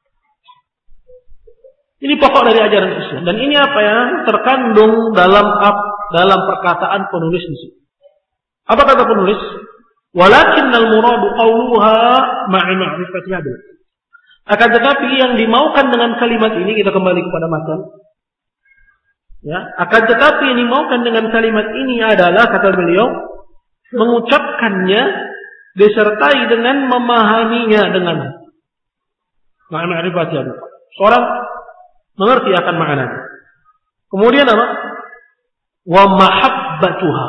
Ini pokok dari ajaran Islam, dan ini apa yang terkandung dalam perkataan penulis di sini. Apa kata penulis? Walakinnal muradu qawluha ma'a ma'rifati hadis. Akan tetapi yang dimaukan dengan kalimat ini, kita kembali kepada matan. Ya, akan tetapi yang dimaukan dengan kalimat ini adalah, kata beliau, mengucapkannya disertai dengan memahaminya dengan ma'a ma'rifati hadis. Seorang mengerti akan maknanya. Kemudian apa? Wa mahabbatuha,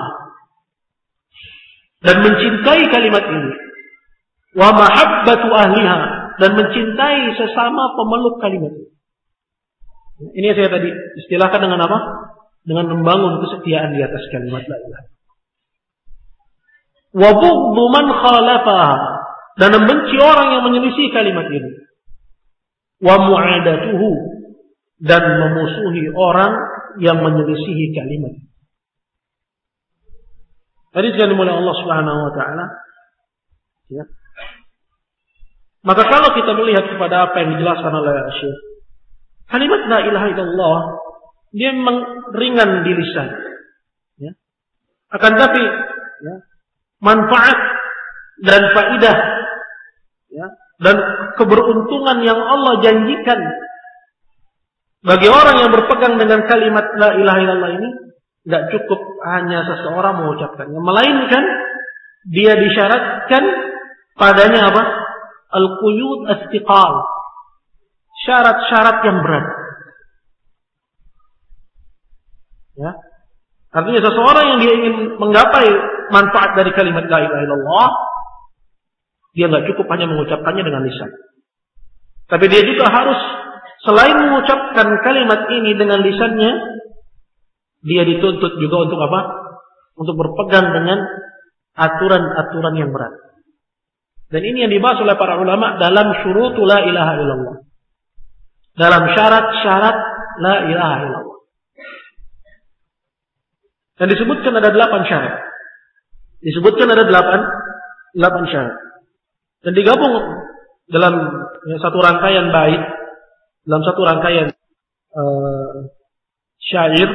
dan mencintai kalimat ini. Wa mahabbatu ahliha, dan mencintai sesama pemeluk kalimat ini. Ini saya tadi istilahkan dengan apa? Dengan membangun kesetiaan di atas kalimat la ilaha. Wa bughdhu man khalafaha, dan membenci orang yang menyelisih kalimat ini. Wa mu'adatuhu, dan memusuhi orang yang menyelisihi kalimat. Tadi sekali oleh Allah Subhanahu wa taala. Ya. Maka kalau kita melihat kepada apa yang dijelaskan oleh Syekh, kalimat la ilaha illallah dia memang ringan di lisan. Ya. Akan tapi ya, manfaat dan faidah ya, dan keberuntungan yang Allah janjikan bagi orang yang berpegang dengan kalimat la ilaha illallah ini, tidak cukup hanya seseorang mengucapkannya, melainkan dia disyaratkan padanya apa? Al-quyud istiqal, syarat-syarat yang berat. Artinya seseorang yang dia ingin menggapai manfaat dari kalimat la ilaha illallah, dia nggak cukup hanya mengucapkannya dengan lisan. Tapi dia juga harus selain mengucapkan kalimat ini dengan lisannya, dia dituntut juga untuk apa? Untuk berpegang dengan aturan-aturan yang berat. Dan ini yang dibahas oleh para ulama dalam syurutu la ilaha illallah. Dalam syarat-syarat la ilaha illallah. Dan disebutkan ada 8 syarat. Disebutkan ada 8 syarat. Dan digabung dalam satu rangkaian bait, dalam satu rangkaian syair,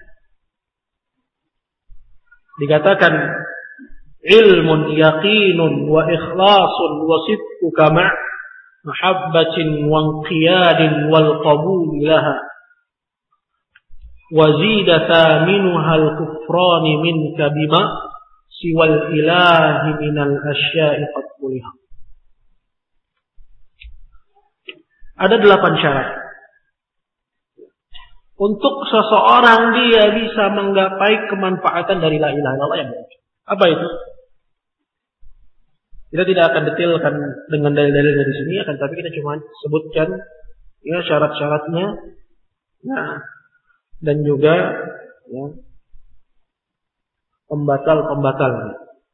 dikatakan ilmun yaqinun wa ikhlasun wa sidquka ma' mahabbatin wa inqiyadin wal qabul laha wa zida thaminuha al kufrani minka bima siwal ilahi minal asya'i qad quliha. Ada 8 syarat untuk seseorang dia bisa menggapai kemanfaatan dari la ilaha illallah yang baik. Apa itu? Kita tidak akan detailkan dengan dalil-dalilnya di sini, akan tapi kita cuma sebutkan ya syarat-syaratnya, nah, dan juga ya, pembatal-pembatalnya.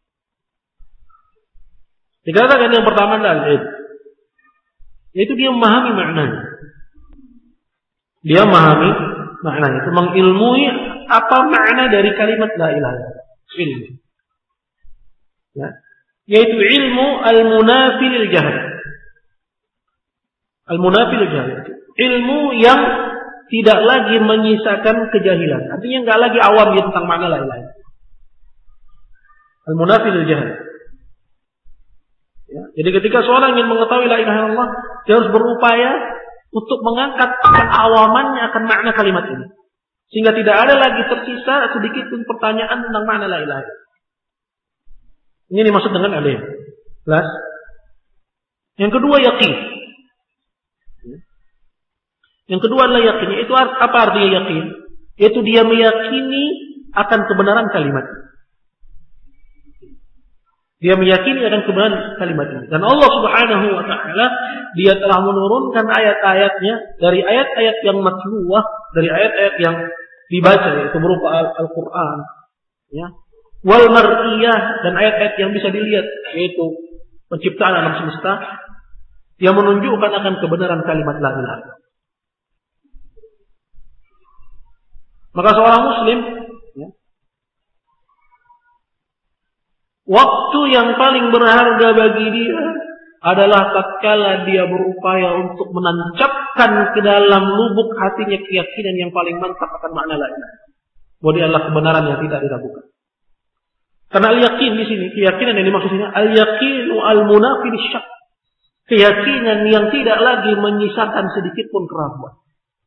Dikatakan yang pertama adalah ilmu, yaitu dia memahami maknanya. Dia memahami maknanya, itu mengilmui apa makna dari kalimat la ilaha illallah. Ilmu. Ya. Yaitu ilmu al-munafi lil jahl. Al-munafi lil jahl. Ilmu yang tidak lagi menyisakan kejahilan. Artinya enggak lagi awam dia tentang makna la ilaha illallah. Al-munafi lil jahl. Ya. Jadi ketika seorang ingin mengetahui la ilaha illallah, dia harus berupaya untuk mengangkat keawamannya akan makna kalimat ini. Sehingga tidak ada lagi tersisa sedikit pun pertanyaan tentang makna la ilaha illallah. Ini dimaksud dengan alim. Jelas? Yang kedua yakin. Yang kedua adalah yakin. Itu apa artinya yakin? Yaitu dia meyakini akan kebenaran kalimat. Dia meyakini akan kebenaran kalimat ini. Dan Allah Subhanahu wa taala dia telah menurunkan ayat-ayatnya dari ayat-ayat yang matluwah, dari ayat-ayat yang dibaca yaitu berupa Al-Qur'an, ya. Wal mar'iyah dan ayat-ayat yang bisa dilihat yaitu penciptaan alam semesta yang menunjukkan akan kebenaran kalimat la ilaha illallah. Maka seorang muslim ya, waktu yang paling berharga bagi dia adalah tatkala dia berupaya untuk menancapkan ke dalam lubuk hatinya keyakinan yang paling mantap akan makna la ilaha illallah. Bahwa dia adalah kebenaran yang tidak diragukan. Karena al-yakin di sini, keyakinan yang dimaksud ini al-yaqinu al-munafi lisyak. Keyakinan yang tidak lagi menyisakan sedikit pun keraguan.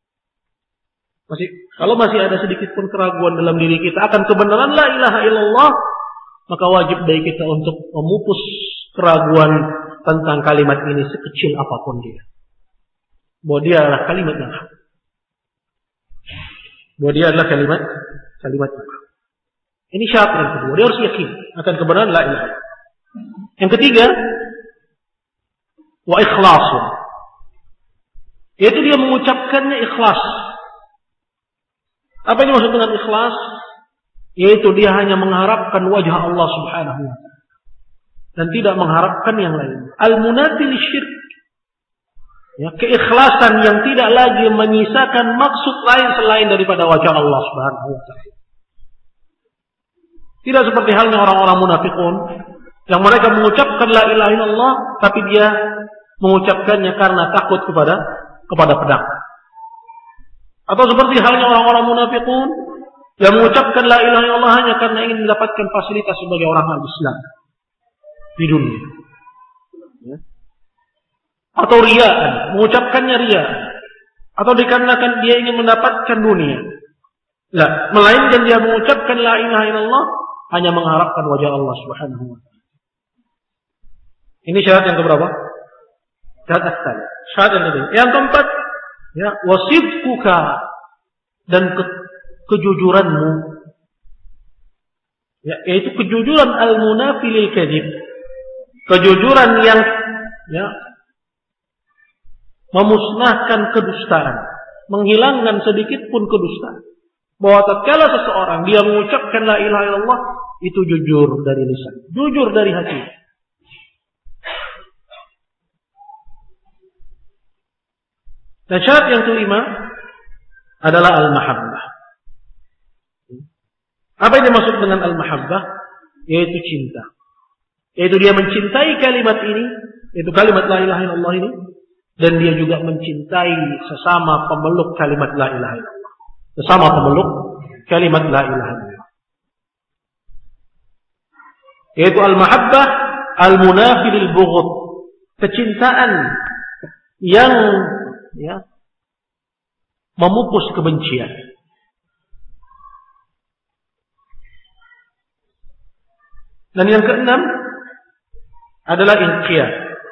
Kalau masih ada sedikit pun keraguan dalam diri kita akan kebenaran la ilaha illallah, maka wajib bagi kita untuk memupus keraguan tentang kalimat ini sekecil apapun dia. Bahwa dia adalah kalimat yang hak. Bahwa dia adalah kalimat yang hak. Ini syarat yang kedua. Dia harus yakin akan kebenaran la ilaha illallah. Yang ketiga, wa ikhlasun. Yaitu dia mengucapkannya ikhlas. Apa yang dimaksud dengan ikhlas? Yaitu dia hanya mengharapkan wajah Allah Subhanahu wa taala dan tidak mengharapkan yang lain. Al-munafi lisyirk. Ya, keikhlasan yang tidak lagi menyisakan maksud lain selain daripada wajah Allah Subhanahu wa taala. Tidak seperti halnya orang-orang munafikun yang mereka mengucapkan la ilaha illallah tapi dia mengucapkannya karena takut kepada pedang. Atau seperti halnya orang-orang munafikun yang mengucapkan la ilaha illallah hanya karena ingin mendapatkan fasilitas sebagai orang Islam di dunia. Ya. Atau riya'an, mengucapkannya riya'. Atau dikarenakan dia ingin mendapatkan dunia. Lah, melainkan dia mengucapkan la ilaha illallah hanya mengharapkan wajah Allah Subhanahu wa taala. Ini syarat yang keberapa? Syarat asal. Syarat yang ketiga. Yang keempat, ya, wasidquka dan kejujuranmu Ya, yaitu kejujuran al-munafi lil kadzib. Kejujuran yang memusnahkan kedustaan, menghilangkan sedikit pun kedustaan. Bahwa tatkala seseorang dia mengucapkan la ilaha illallah, itu jujur dari lisan, jujur dari hati. Dan syarat yang kelima adalah al-mahabbah. Apa yang dimaksud dengan al-mahabbah? Yaitu cinta. Yaitu dia mencintai kalimat ini, yaitu kalimat la ilaha illallah ini, dan dia juga mencintai sesama pemeluk kalimat la ilaha illallah. Sesama pemeluk kalimat la ilaha illallah. Yaitu al-mahabbah al-munafi lil bughd. Kecintaan yang memupus kebencian. Dan yang keenam adalah inqiyad.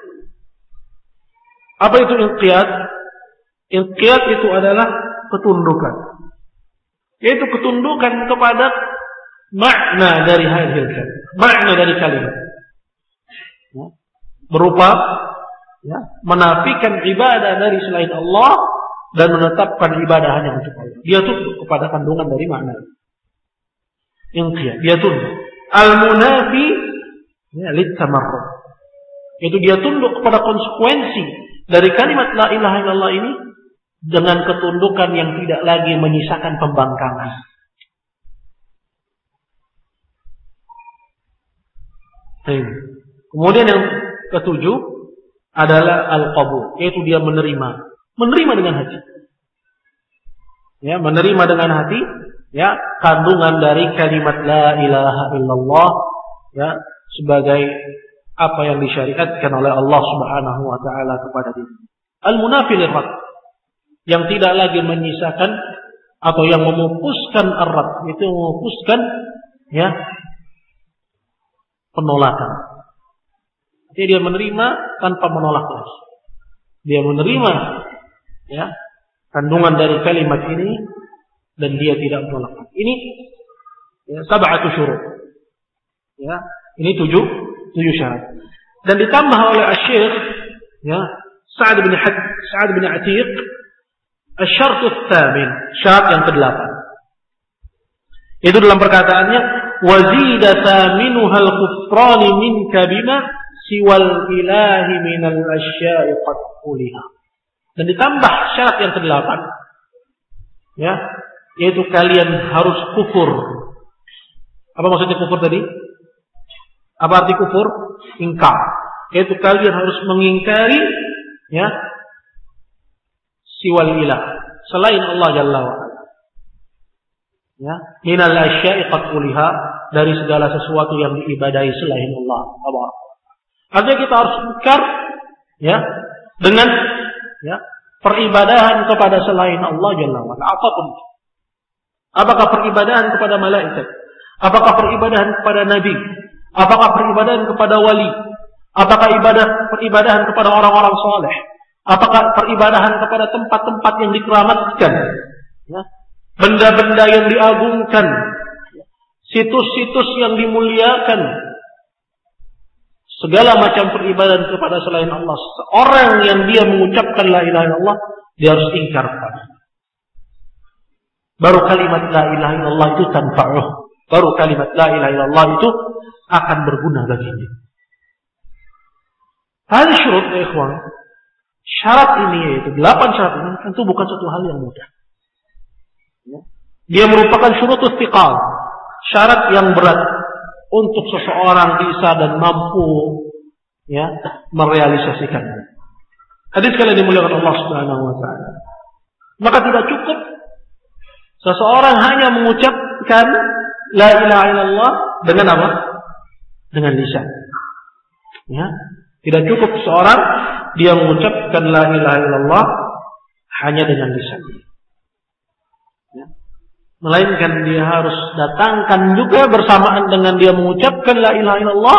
Apa itu inqiyad? Inqiyad itu adalah ketundukan. Yaitu ketundukan kepada makna dari hadhil kalimat. Makna dari kalimat. Berupa menafikan ibadah dari selain Allah dan menetapkan ibadah hanya untuk Allah. Dia tunduk kepada kandungan dari makna. Inqiyad, dia tunduk. Al-munafi lit-tamarrud. Itu dia tunduk kepada konsekuensi dari kalimat la ilaha illallah ini dengan ketundukan yang tidak lagi menyisakan pembangkangan. Kemudian yang ketujuh adalah al-qabul, yaitu dia menerima dengan hati. Ya, menerima dengan hati kandungan dari kalimat la ilaha illallah sebagai apa yang disyariatkan oleh Allah Subhanahu wa taala kepada diri. Al-munafi lirad, yang tidak lagi menyisakan atau yang memupuskan ar-rad, itu memupuskan penolakan. Jadi dia menerima tanpa menolak lagi. Dia menerima kandungan dari kalimat ini dan dia tidak menolak. Ini sab'atu syurut. Ini tujuh syarat. Dan ditambah oleh Asy-Syaikh Sa'ad bin Atiq asy-syartu ats-tsamin, syarat yang ke-8. Itu dalam perkataannya wazida thaminuha al-kufran minka bima siwal ilahi minal asya'i qad quliha. Dan ditambah syarat yang ke-8 yaitu kalian harus kufur. Apa maksudnya kufur tadi? Apa arti kufur? Ingkar. Yaitu kalian harus mengingkari siwal ilah, selain Allah Jalla wa Ala. Minal asya'i qad quliha, dari segala sesuatu yang diibadahi selain Allah. Artinya kita harus ingkar dengan peribadahan kepada selain Allah Jalla wa Ala, apapun. Apakah peribadahan kepada malaikat? Apakah peribadahan kepada nabi? Apakah peribadahan kepada wali? Apakah peribadahan kepada orang-orang saleh? Apakah peribadahan kepada tempat-tempat yang dikeramatkan? Benda-benda yang diagungkan, situs-situs yang dimuliakan, segala macam peribadahan kepada selain Allah. Orang yang dia mengucapkan la ilaha illallah, dia harus ingkar kepada. Baru kalimat la ilaha illallah itu tanfa'uh. Baru kalimat la ilaha illallah itu akan berguna baginya. Hal syurut ya ikhwan. Syarat ini yaitu 8 syarat ini tentu bukan suatu hal yang mudah. Dia merupakan syurut istiqal, syarat yang berat untuk seseorang bisa dan mampu merealisasikannya. Hadis kalian dimuliakan Allah Subhanahu wa taala. Maka tidak cukup seseorang hanya mengucapkan la ilaha illallah dengan apa? Dengan lisan. Tidak cukup seorang dia mengucapkan la ilaha illallah hanya dengan lisan. Melainkan dia harus datangkan juga bersamaan dengan dia mengucapkan la ilaha illallah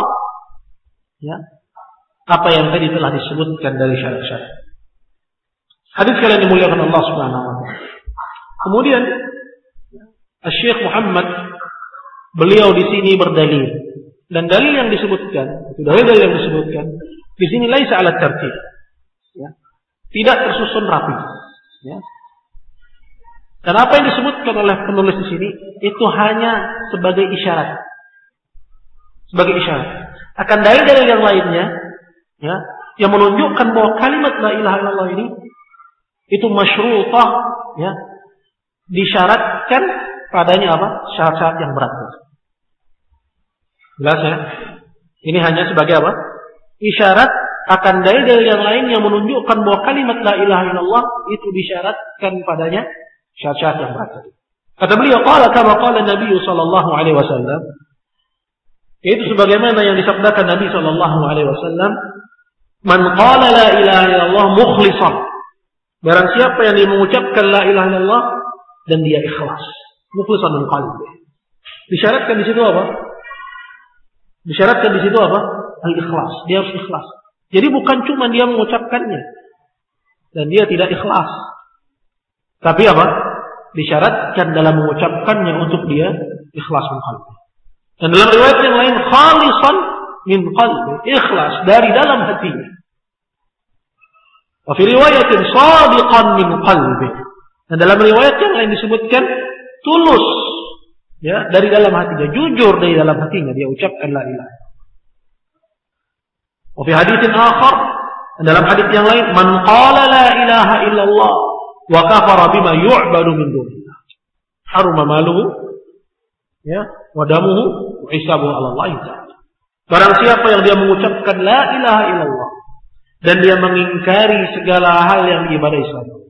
apa yang tadi telah disebutkan dari syarat-syarat. Hadis kalian dimuliakan Allah Subhanahu wa taala. Kemudian Syekh Muhammad beliau di sini berdalil. Dan dalil yang disebutkan, dalil yang disebutkan di sini laisa ala tartib. Ya. Tidak tersusun rapi. Ya. Dan apa yang disebutkan oleh penulis di sini itu hanya sebagai isyarat. Sebagai isyarat. Akan dalil-dalil yang lainnya, ya, yang menunjukkan bahwa kalimat la ilaha illallah ini itu masyrutah, ya, disyaratkan padanya apa? Syarat-syarat yang berat. Jelas ya? Ini hanya sebagai apa? Isyarat akan dalil-dalil yang lain yang menunjukkan bahwa kalimat la ilaha illallah itu disyaratkan padanya syarat-syarat yang berat. Kata beliau, qala kama qala Nabi sallallahu alaihi wasallam. Itu sebagaimana yang disabdakan Nabi sallallahu alaihi wasallam, man qala la ilaha illallah mukhlishan. Barang siapa yang dia mengucapkan la ilaha illallah dan dia ikhlas, mukhlishan min qalbi. Disyaratkan di situ apa? Disyaratkan di situ apa? Al-ikhlas. Dia harus ikhlas. Jadi bukan cuma dia mengucapkannya dan dia tidak ikhlas. Tapi apa? Disyaratkan dalam mengucapkannya untuk dia ikhlas min qalbi. Dan dalam riwayat yang lain khalisan min qalbi, ikhlas dari dalam hatinya. Wa fi riwayatin shadiqan min qalbi. Dan dalam riwayat yang lain disebutkan tulus, ya, dari dalam hatinya, jujur dari dalam hatinya dia ucapkan la ilaha. Wa fi haditsin akhar, dalam hadits yang lain, man qala la ilaha illallah wa kafara bima yu'badu min dunillah, haruma maluhu, ya, wa damuhu wa hisabuhu 'ala Allah ta'ala. Barang siapa yang dia mengucapkan la ilaha illallah dan dia mengingkari segala hal yang diibadahi selain Allah.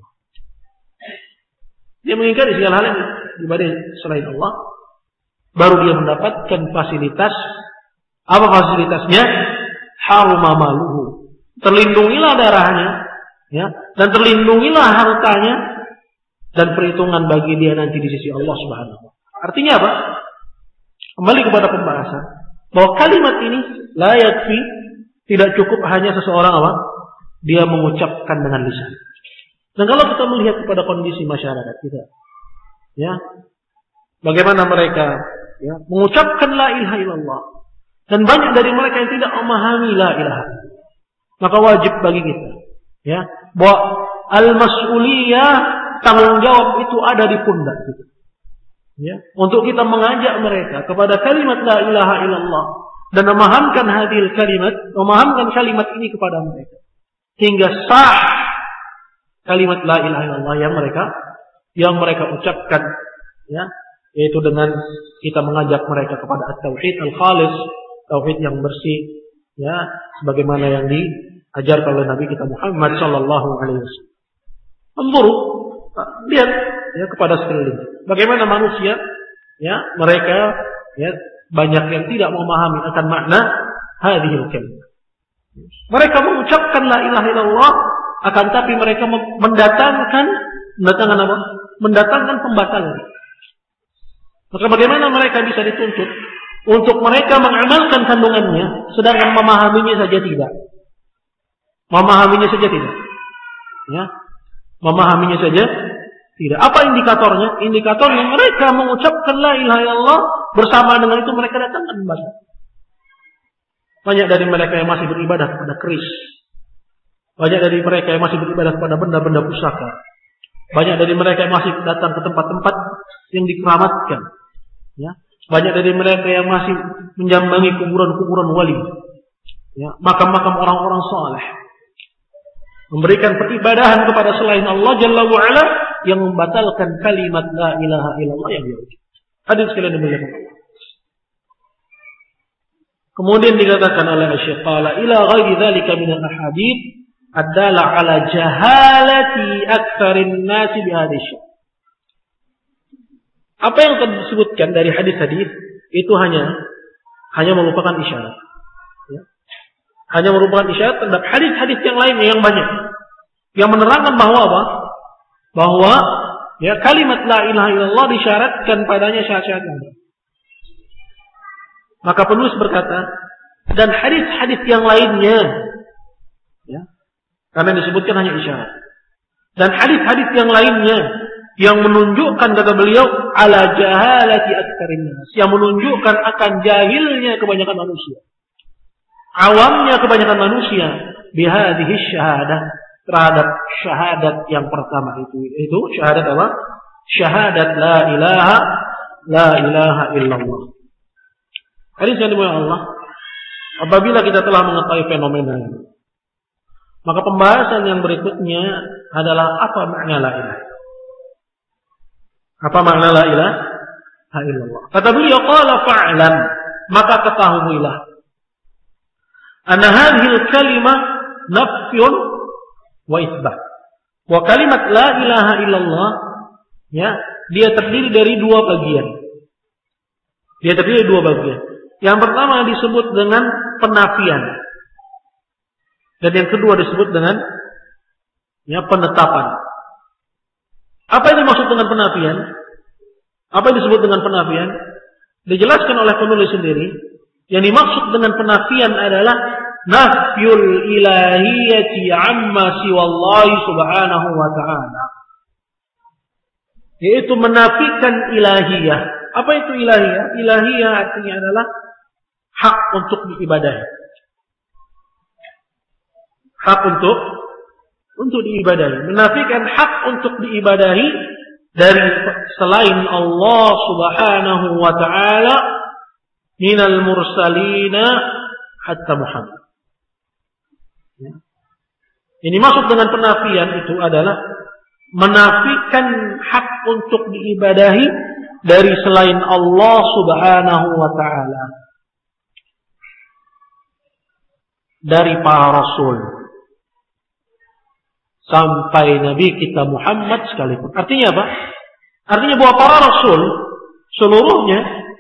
Dia mengingkari segala hal yang diibadahi selain Allah, baru dia mendapatkan fasilitas. Apa fasilitasnya? Haruma maluhu. Terlindungilah darahnya, ya, dan terlindungilah hartanya, dan perhitungan bagi dia nanti di sisi Allah Subhanahu wa ta'ala. Artinya apa? Kembali kepada pembahasan bahwa kalimat ini la yakfi, tidak cukup hanya seseorang apa? Dia mengucapkan dengan lisan. Dan kalau kita melihat kepada kondisi masyarakat kita, ya, bagaimana mereka, ya, mengucapkan la ilaha illallah, dan banyak dari mereka yang tidak memahami la ilaha. Maka wajib bagi kita, ya, bahwa al-mas'uliyah, tanggung jawab itu ada di pundak kita. Ya, untuk kita mengajak mereka kepada kalimat la ilaha illallah dan memahamkan hadil kalimat, memahamkan kalimat ini kepada mereka hingga sah kalimat la ilaha illallah yang mereka ucapkan, ya, yaitu dengan kita mengajak mereka kepada at-tauhid al-khalis, tauhid yang bersih, ya, sebagaimana yang diajarkan oleh Nabi kita Muhammad sallallahu alaihi wasallam. Memburu, lihat, ya, kepada sekeliling. Bagaimana manusia, ya, mereka, ya, banyak yang tidak memahami akan makna hadhil kalimat. Mereka mengucapkan la ilaha illallah, akan tapi mereka mendatangkan apa? Mendatangkan pembatalan. Maka bagaimana mereka bisa dituntut untuk mereka mengamalkan kandungannya, sedangkan memahaminya saja tidak? Memahaminya saja tidak. Ya, memahaminya saja tidak. Apa indikatornya? Indikatornya mereka mengucapkan la ilaha illallah, bersama dengan itu mereka datangkan pembatalan. Banyak dari mereka yang masih beribadah kepada keris. Banyak dari mereka yang masih beribadah kepada benda-benda pusaka. Banyak dari mereka yang masih datang ke tempat-tempat yang dikeramatkan. Ya. Banyak dari mereka yang masih menjambangi kuburan-kuburan wali. Ya. Makam-makam orang-orang saleh. Memberikan peribadahan kepada selain Allah Jalla wa'ala yang membatalkan kalimat la ilaha illallah yang dia ucapkan. Hadirin sekalian dimuliakan Allah. Kemudian dikatakan oleh Syekh qala ila ghairi dzalika min al-ahadits ad-dala ala jahalati aktsarin nasi bi hadis. Apa yang disebutkan dari hadis-hadis itu hanya merupakan isyarat. Ya. Hanya merupakan isyarat terhadap hadis-hadis yang lainnya yang banyak yang menerangkan bahwa apa? Bahwa, ya, kalimat la ilaha illallah disyaratkan padanya syarat-syarat yang banyak. Maka penulis berkata, dan hadis-hadis yang lainnya, ya, karena disebutkan hanya isyarat. Dan hadis-hadis yang lainnya yang menunjukkan, kata beliau, ala jahalati aktsarin nas, yang menunjukkan akan jahilnya kebanyakan manusia, awamnya kebanyakan manusia, bihadhihi syahadah, terhadap syahadat yang pertama itu syahadat apa? Syahadat la ilaha illallah. Hadis yang dimuliakan Allah, apabila kita telah mengetahui fenomena ini, maka pembahasan yang berikutnya adalah apa makna la ilaha. Apa makna la ilaha illallah? Kata beliau, qala fa'lam, maka ketahuilah, anna hadhil kalimah nafyun wa itsbat. Wa kalimat la ilaha illallah, ya, dia terdiri dari dua bagian. Yang pertama disebut dengan penafian, dan yang kedua disebut dengan penetapan. Apa yang dimaksud dengan penafian? Apa yang disebut dengan penafian? Dijelaskan oleh penulis sendiri. Yang dimaksud dengan penafian adalah nafyul ilahiyati amma siwallahi subhanahu wa ta'ala, yaitu menafikan ilahiyah. Apa itu ilahiyah? Ilahiyah artinya adalah hak untuk diibadahi. Hak untuk diibadahi. Menafikan hak untuk diibadahi dari selain Allah subhanahu wa ta'ala, minal mursalina hatta Muhammad. Ini maksud dengan penafian itu adalah menafikan hak untuk diibadahi dari selain Allah subhanahu wa ta'ala, dari para rasul sampai Nabi kita Muhammad sekalipun. Artinya apa? Artinya bahwa para rasul seluruhnya,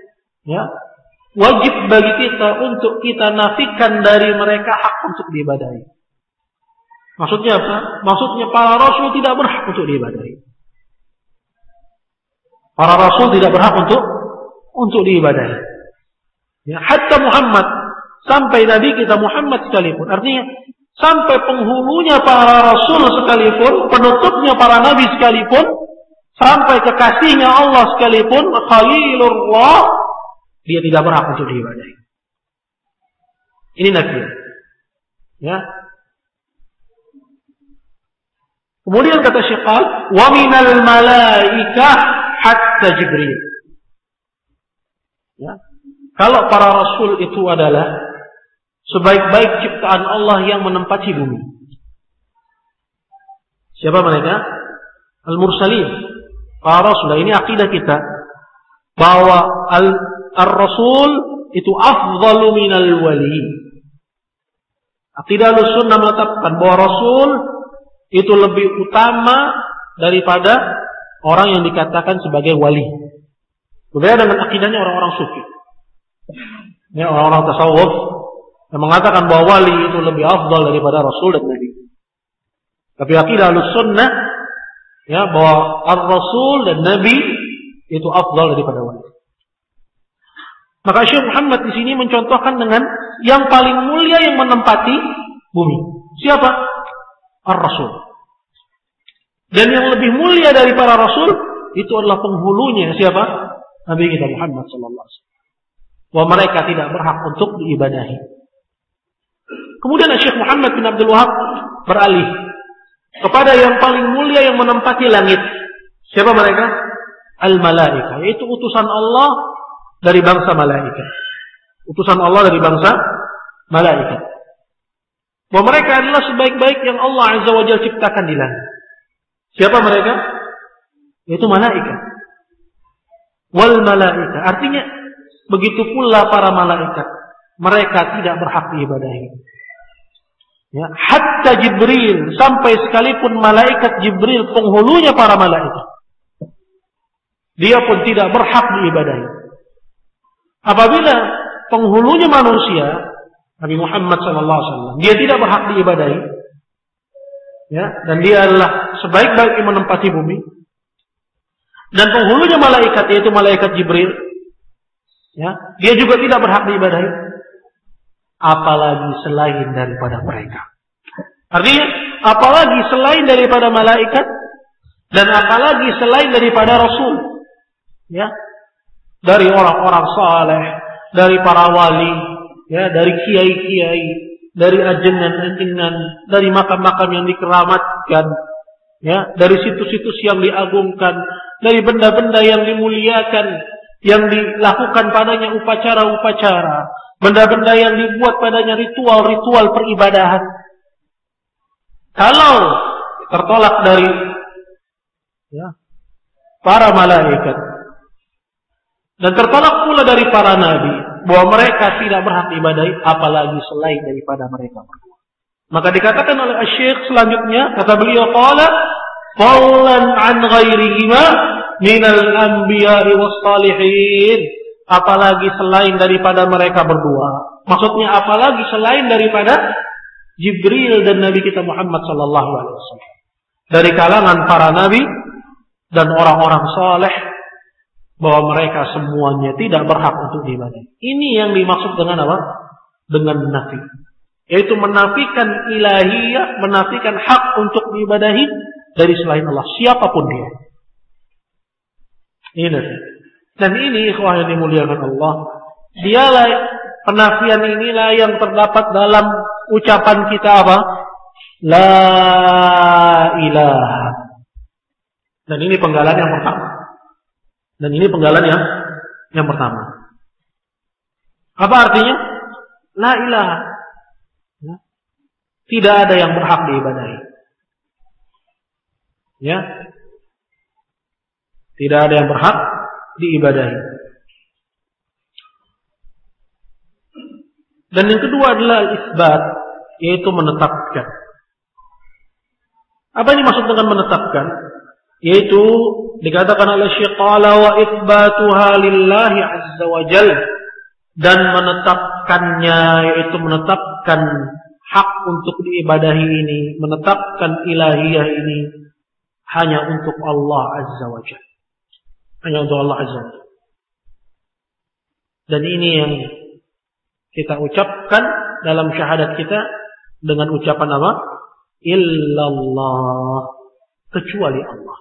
wajib bagi kita untuk kita nafikan dari mereka hak untuk diibadahi. Maksudnya apa? Maksudnya para rasul tidak berhak untuk diibadahi. Para rasul tidak berhak untuk diibadahi. Hatta Muhammad, sampai Nabi kita Muhammad sekalipun. Artinya sampai penghulunya para rasul sekalipun, penutupnya para nabi sekalipun, sampai kekasihnya Allah sekalipun, Khalilullah, dia tidak berhak untuk diibadahi. Ini nabi. Kemudian kata Syekh, wa minal malaikah hatta Jibril. Kalau para rasul itu adalah sebaik-baik ciptaan Allah yang menempati bumi. Siapa mereka? Al-Mursalin. Para rasul. Ini akidah kita, bahwa Ar-Rasul itu afdalu minal wali. Akidah Ahlussunnah menetapkan bahwa Rasul itu lebih utama daripada orang yang dikatakan sebagai wali. Berbeda dengan akidahnya orang-orang sufi. Orang-orang tasawuf yang mengatakan bahwa wali itu lebih afdal daripada Rasul dan Nabi. Tapi akidah Ahlussunnah, bahwa Ar-Rasul dan Nabi itu afdal daripada wali. Maka Syekh Muhammad di sini mencontohkan dengan yang paling mulia yang menempati bumi. Siapa? Ar-Rasul. Dan yang lebih mulia dari para rasul itu adalah penghulunya, siapa? Nabi kita Muhammad sallallahu alaihi wasallam. Bahwa mereka tidak berhak untuk diibadahi. Kemudian Syekh Muhammad bin Abdul Wahab beralih kepada yang paling mulia yang menempati langit. Siapa mereka? Al-malaika, yaitu utusan Allah dari bangsa malaikat. Utusan Allah dari bangsa malaikat. Bahwa mereka adalah sebaik-baik yang Allah Azza wa Jalla ciptakan di langit. Siapa mereka? Yaitu malaikat. Wal malaika, artinya begitu pula para malaikat. Mereka tidak berhak diibadahi. Hatta Jibril, sampai sekalipun malaikat Jibril, penghulunya para malaikat, dia pun tidak berhak diibadahi. Apabila penghulunya manusia, Nabi Muhammad SAW, dia tidak berhak diibadahi, dan dia adalah sebaik-baik yang menempati bumi. Dan penghulunya malaikat, yaitu malaikat Jibril, dia juga tidak berhak diibadahi, apalagi selain daripada mereka. Artinya, apalagi selain daripada malaikat Dan apalagi selain daripada Rasul. Ya. Dari orang-orang saleh, dari para wali, ya, dari kiai-kiai, dari ajengan-ajengan, dari makam-makam yang dikeramatkan, ya, dari situs-situs yang diagungkan, dari benda-benda yang dimuliakan, yang dilakukan padanya upacara-upacara, benda-benda yang dibuat padanya ritual-ritual peribadahan. Kalau tertolak dari, ya, para malaikat dan tertolak pula dari para nabi bahwa mereka tidak berhak diibadahi apalagi selain daripada mereka berdua. Maka dikatakan oleh Syekh selanjutnya, kata beliau, qala fadlan an ghairihima minal anbiya'i was salihin, apalagi selain daripada mereka berdua. Maksudnya apalagi selain daripada Jibril dan Nabi kita Muhammad sallallahu alaihi wasallam. Dari kalangan para nabi dan orang-orang saleh, bahwa mereka semuanya tidak berhak untuk diibadahi. Ini yang dimaksud dengan apa? Dengan nafi. Yaitu menafikan ilahiyah, menafikan hak untuk diibadahi dari selain Allah, siapapun dia. Ini. Dan ini ikhwah yang dimuliakan Allah, dialah penafian inilah yang terdapat dalam ucapan kita apa? La ilaha. Dan ini penggalan yang pertama. Dan ini penggalan yang pertama. Apa artinya? La ilaha. Ya. Tidak ada yang berhak diibadahi. Ya. Tidak ada yang berhak diibadahi. Dan yang kedua adalah isbat, yaitu menetapkan. Apa yang dimaksud dengan menetapkan? Yaitu dikatakan oleh Syekh qala wa itsbatuha lillahi azza wa jalla, dan menetapkannya yaitu menetapkan hak untuk diibadahi ini, menetapkan ilahiyah ini hanya untuk Allah azza wa jalla. Hanya untuk Allah azza wa jalla. Dan ini yang kita ucapkan dalam syahadat kita dengan ucapan apa? Illallah, kecuali Allah.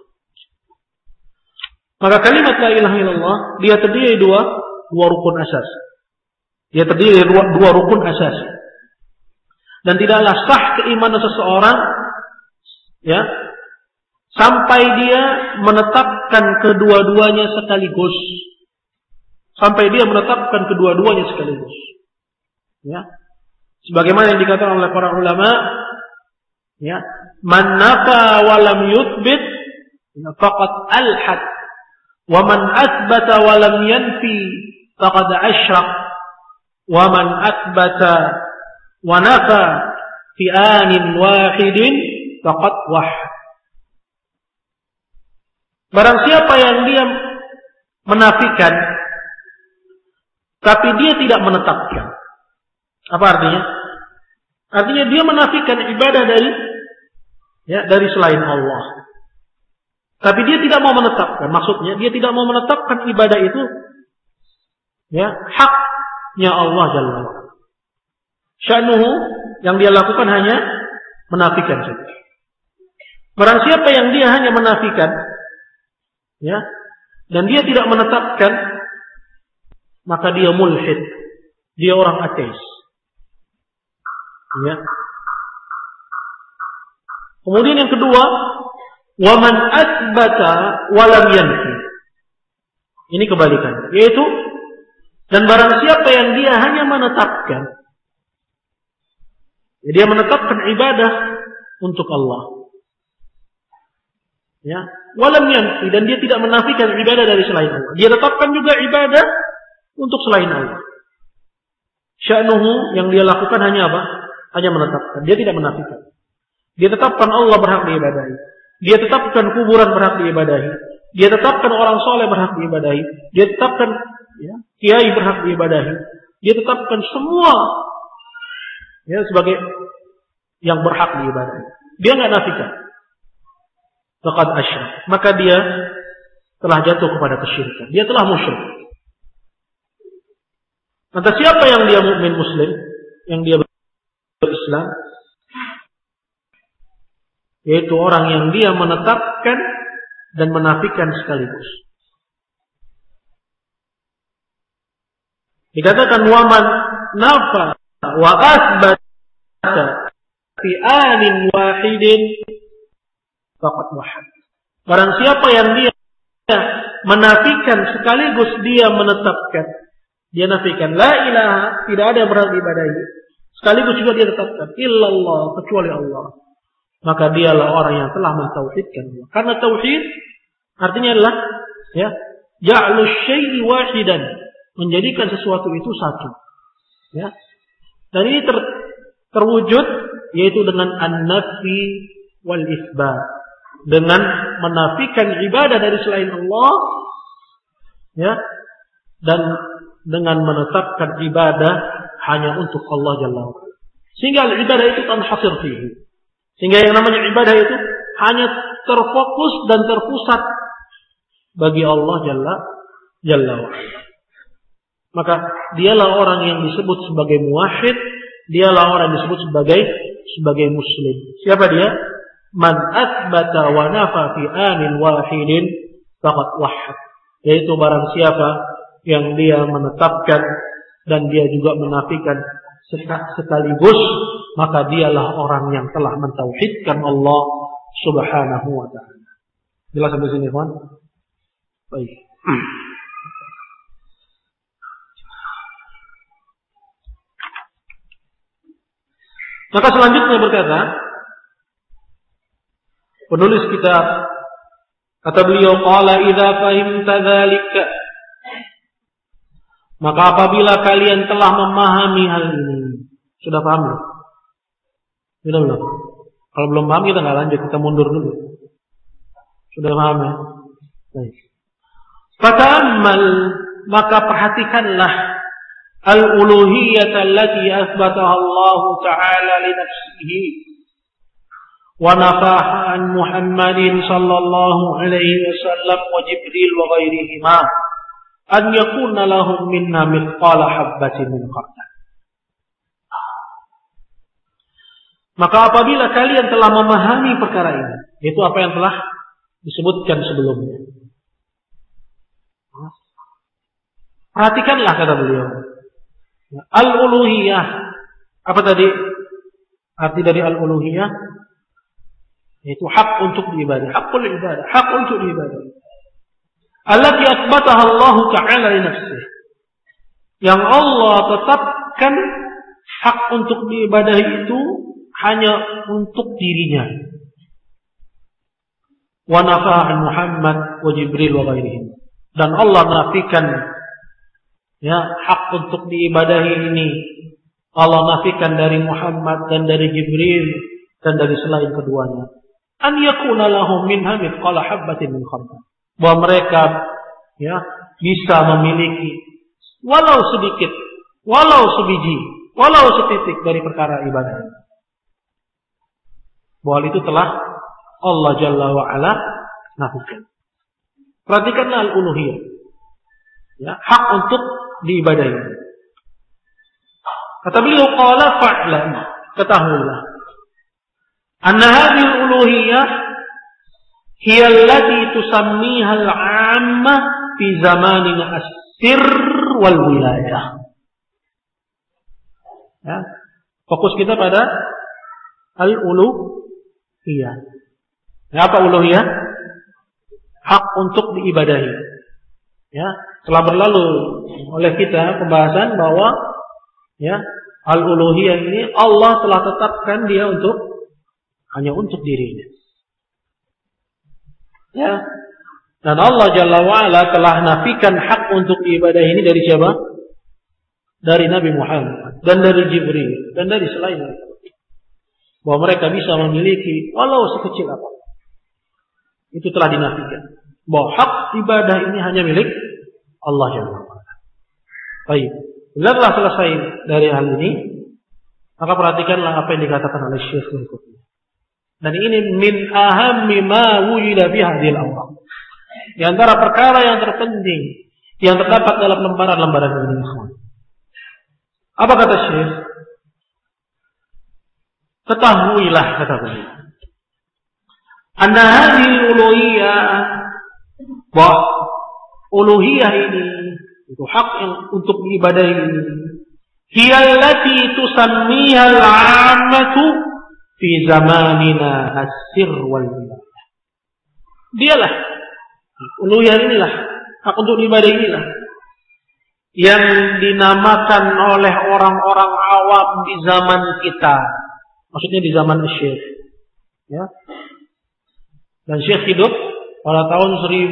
Maka kalimat la ilaha illallah dia terdiri dari dua rukun asas. Dia terdiri dari dua rukun asas. Dan tidaklah sah keimanan seseorang, ya, sampai dia menetapkan kedua-duanya sekaligus. Sampai dia menetapkan kedua-duanya sekaligus. Ya. Sebagaimana yang dikatakan oleh para ulama, ya, man nafa wa lam yuthbit faqad alhad. Wa man athbata wa lam yanfi faqad asyrak. Wa man athbata wa nafa fi anin wahidin faqad wahid. Barang siapa yang dia menafikan tapi dia tidak menetapkan. Apa artinya? Artinya dia menafikan ibadah dari selain Allah. Tapi dia tidak mau menetapkan. Maksudnya dia tidak mau menetapkan ibadah itu, ya, haknya Allah Jalla wa'ala. Sya'nuhu, yang dia lakukan hanya menafikan saja. Barang siapa yang dia hanya menafikan, ya, dan dia tidak menetapkan, maka dia mulhid. Dia orang ateis. Ya. Kemudian yang kedua, waman asbata walam yanfi. Ini kebalikannya, yaitu dan barang siapa yang dia hanya menetapkan, dia menetapkan ibadah untuk Allah, ya, walam yanfi, dan dia tidak menafikan ibadah dari selain Allah. Dia tetapkan juga ibadah untuk selain Allah. Sya'nuhu, yang dia lakukan hanya apa? Hanya menetapkan. Dia tidak menafikan. Dia tetapkan Allah berhak diibadahi. Dia tetapkan kuburan berhak diibadahi. Dia tetapkan orang soleh berhak diibadahi. Dia tetapkan, ya, kiai berhak diibadahi. Dia tetapkan semua, ya, sebagai yang berhak diibadahi. Dia nggak nafikan. Faqad asyrak. Maka dia telah jatuh kepada kesyirikan. Dia telah musyrik. Lantas siapa yang dia mukmin muslim, yang dia berislam, yaitu orang yang dia menetapkan dan menafikan sekaligus. Dikatakan waman nafa wa asbata fi anin wahidin faqad wahad. Barang siapa yang dia menafikan sekaligus dia menetapkan, dia nafikan la ilaha, tidak ada yang berhak diibadahi, sekaligus juga dia tetapkan illallah, kecuali Allah, maka dialah orang yang telah mentauhidkan Allah. Karena tauhid artinya adalah ja'lu syai'i wahidan, menjadikan sesuatu itu satu. Ya. Dan ini terwujud yaitu dengan an-nafi wal isbat, dengan menafikan ibadah dari selain Allah, ya, dan dengan menetapkan ibadah hanya untuk Allah Jalla wa Ala. Sehingga ibadah itu tanhasir fihi. Sehingga yang namanya ibadah itu hanya terfokus dan terpusat bagi Allah Jalla wa Ala. Maka dialah orang yang disebut sebagai muwahhid, dialah orang yang disebut sebagai muslim. Siapa dia? Man athbata wa nafa fi anin wahidin faqad wahhad. Yaitu barang siapa yang dia menetapkan dan dia juga menafikan sekaligus, maka dialah orang yang telah mentauhidkan Allah Subhanahu wa taala. Jelas sampai sini, kawan? Baik. Maka selanjutnya berkata penulis kitab, kata beliau, qala idza fahimta dzalika, maka apabila kalian telah memahami hal ini. Sudah paham belum? Sudah belum? Kalau belum paham kita enggak lanjut, kita mundur dulu. Sudah paham ya? Baik. Fata'ammal, maka perhatikanlah al-uluhiyyah allati athbataha Allah Ta'ala li nafsihi wa nafaha an Muhammadin sallallahu alaihi wasallam wa Jibril wa ghairihima an yakuna lahum minna mithqala habbatin min khardal. Maka apabila kalian telah memahami perkara ini, itu apa yang telah disebutkan sebelumnya, perhatikanlah, kata beliau, al-uluhiyah. Apa tadi arti dari al-uluhiyah? Yaitu hak untuk diibadahi, hakul ibadah, hak untuk diibadahi. Allati athbataha Allah Ta'ala li nafsihi, yang Allah tetapkan hak untuk diibadahi itu hanya untuk dirinya. Wa nafa'a Muhammad wa Jibril wa ghairihim, dan Allah nafikan hak untuk diibadahi ini, Allah nafikan dari Muhammad dan dari Jibril dan dari selain keduanya. An yakuna lahum minha mithqala habbatin min khardal, bahwa mereka bisa memiliki walau sedikit, walau sebiji, walau setitik dari perkara ibadah. Bahwa itu telah Allah Jalla wa Ala nafikan. Perhatikanlah al-uluhiyah, hak untuk diibadahi. Kata beliau, qala fa'lam, ketahuilah, anna hadhihi al-uluhiyah hiya allati tusammiha al-'ammah fi zamanina as-sirr wal wilayah. Fokus kita pada al-uluhiyah. Apa uluhiyah? Hak untuk diibadahi. Telah berlalu oleh kita pembahasan bahwa al-uluhiyah ini Allah telah tetapkan dia hanya untuk dirinya. Dan Allah Jalla wa'ala telah nafikan hak untuk ibadah ini dari siapa? Dari Nabi Muhammad dan dari Jibril dan dari selainnya, bahwa mereka bisa memiliki walau sekecil apa. Itu telah dinafikan, bahwa hak ibadah ini hanya milik Allah Jalla wa'ala. Baik, bila telah selesai dari hal ini, maka perhatikanlah apa yang dikatakan oleh Syekh berikutnya. Dan ini min ahammi ma wujida fi hadhil awraq, di antara perkara yang terpenting yang terdapat dalam lembaran-lembaran ini. Apa kata Syekh? Ketahuilah, kata beliau, anna hadhil uluhiyah bahwa uluhiyah ini, itu hak yang untuk diibadahi ini, hiyallati tusammiha al-'ammatu fi zamanina as-sir wal wilayah. Dialah uluhiyah inilah, hak untuk diibadahi inilah yang dinamakan oleh orang-orang awam di zaman kita. Maksudnya di zaman Syekh. Ya. Dan Syekh hidup pada tahun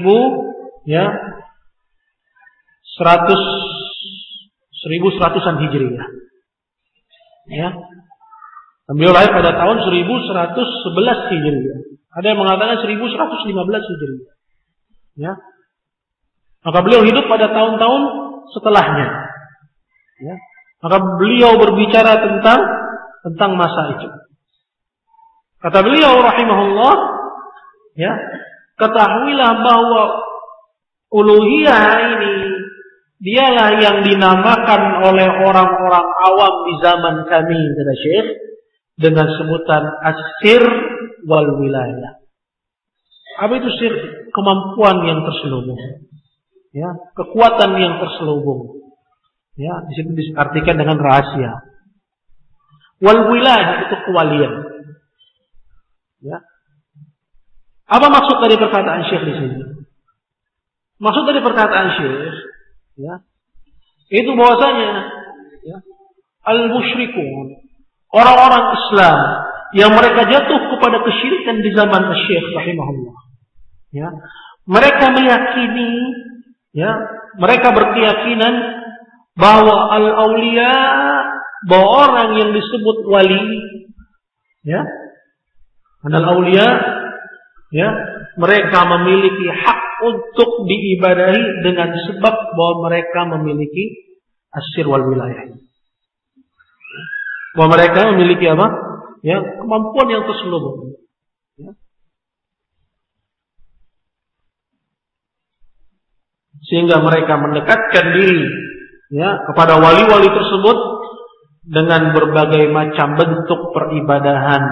1100-an Hijriah. Ya. Dan beliau lahir pada tahun 1111 Hijriah. Ada yang mengatakan 1115 Hijriah. Ya. Maka beliau hidup pada tahun-tahun setelahnya. Ya. Maka beliau berbicara tentang masa itu. Kata beliau rahimahullah, ya, ketahuilah bahwa uluhiyah ini dialah yang dinamakan oleh orang-orang awam di zaman kami, kata Syekh, dengan sebutan as-sir wal wilayah. Apa itu sir? Kemampuan yang terselubung. Ya, kekuatan yang terselubung. Ya, di sini diartikan dengan rahasia. Wal wilayah itu kewalian. Ya. Apa maksud dari perkataan Syekh di sini? Maksud dari perkataan Syekh, ya, itu bahwasanya, ya, al-musyrikun, orang-orang Islam yang mereka jatuh kepada kesyirikan di zaman Syekh rahimahullah. Ya, mereka meyakini, ya, mereka berkeyakinan bahwa al-auliya, bahwa orang yang disebut wali, ya, al-auliya, ya, mereka memiliki hak untuk diibadahi dengan sebab bahwa mereka memiliki as-sir wal wilayah. Bahwa mereka memiliki apa? Ya, kemampuan yang terselubung. Ya. Sehingga mereka mendekatkan diri, ya, kepada wali-wali tersebut dengan berbagai macam bentuk peribadahan.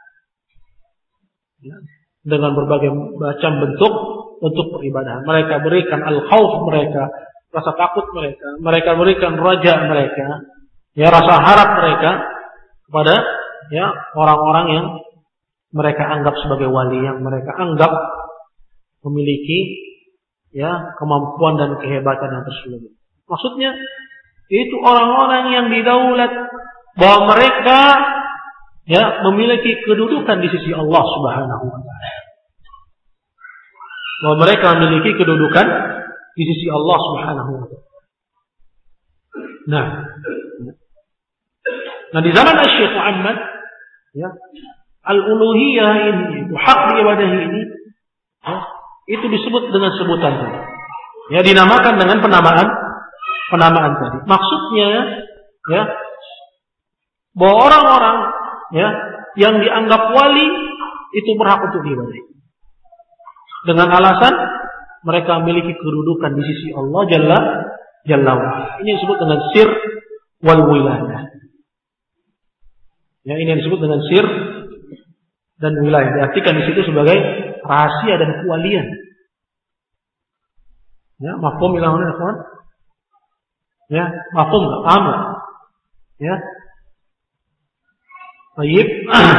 Ya, dengan berbagai macam bentuk untuk peribadahan. Mereka berikan al-khauf mereka, rasa takut mereka. Mereka berikan raja mereka, ya, rasa harap mereka kepada, ya, orang-orang yang mereka anggap sebagai wali, yang mereka anggap memiliki, ya, kemampuan dan kehebatan yang terselubung. Maksudnya itu orang-orang yang didaulat bahwa mereka, ya, memiliki kedudukan di sisi Allah Subhanahu wa taala. Bahwa mereka memiliki kedudukan di sisi Allah Subhanahu wa taala. Nah, di zaman Syekh Muhammad, ya, al-uluhiyah ini, hak diibadahi ini, ya, itu disebut dengan sebutan tadi. Ya, dinamakan dengan penamaan tadi. Maksudnya, ya, bahwa orang-orang, ya, yang dianggap wali itu berhak untuk diibadahi. Dengan alasan mereka memiliki kedudukan di sisi Allah Jalla wa'ala. Ini disebut dengan sir wal wilayah. Ya, ini yang disebut dengan sir dan wilayah. Diartikan di situ sebagai rahasia dan kewalian. Ya, mafhum ilahuna kawan? Ya, mafhum enggak? Paham enggak? Ya. Baik.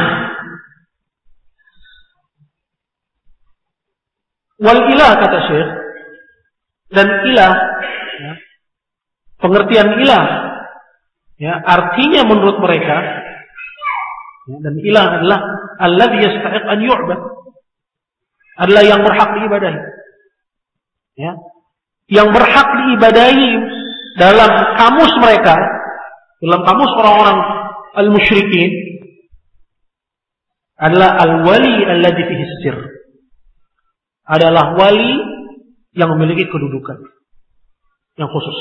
Wal ilah, kata Syekh, dan ilah, ya, pengertian ilah, ya, artinya menurut mereka, ya, dan ilah adalah alladzi yastahiq an yu'bad, adalah yang berhak diibadahi, ya, yang berhak diibadahi dalam kamus mereka, dalam kamus orang-orang al-musyrikin, adalah al-wali alladzi fihi sir, adalah wali yang memiliki kedudukan yang khusus.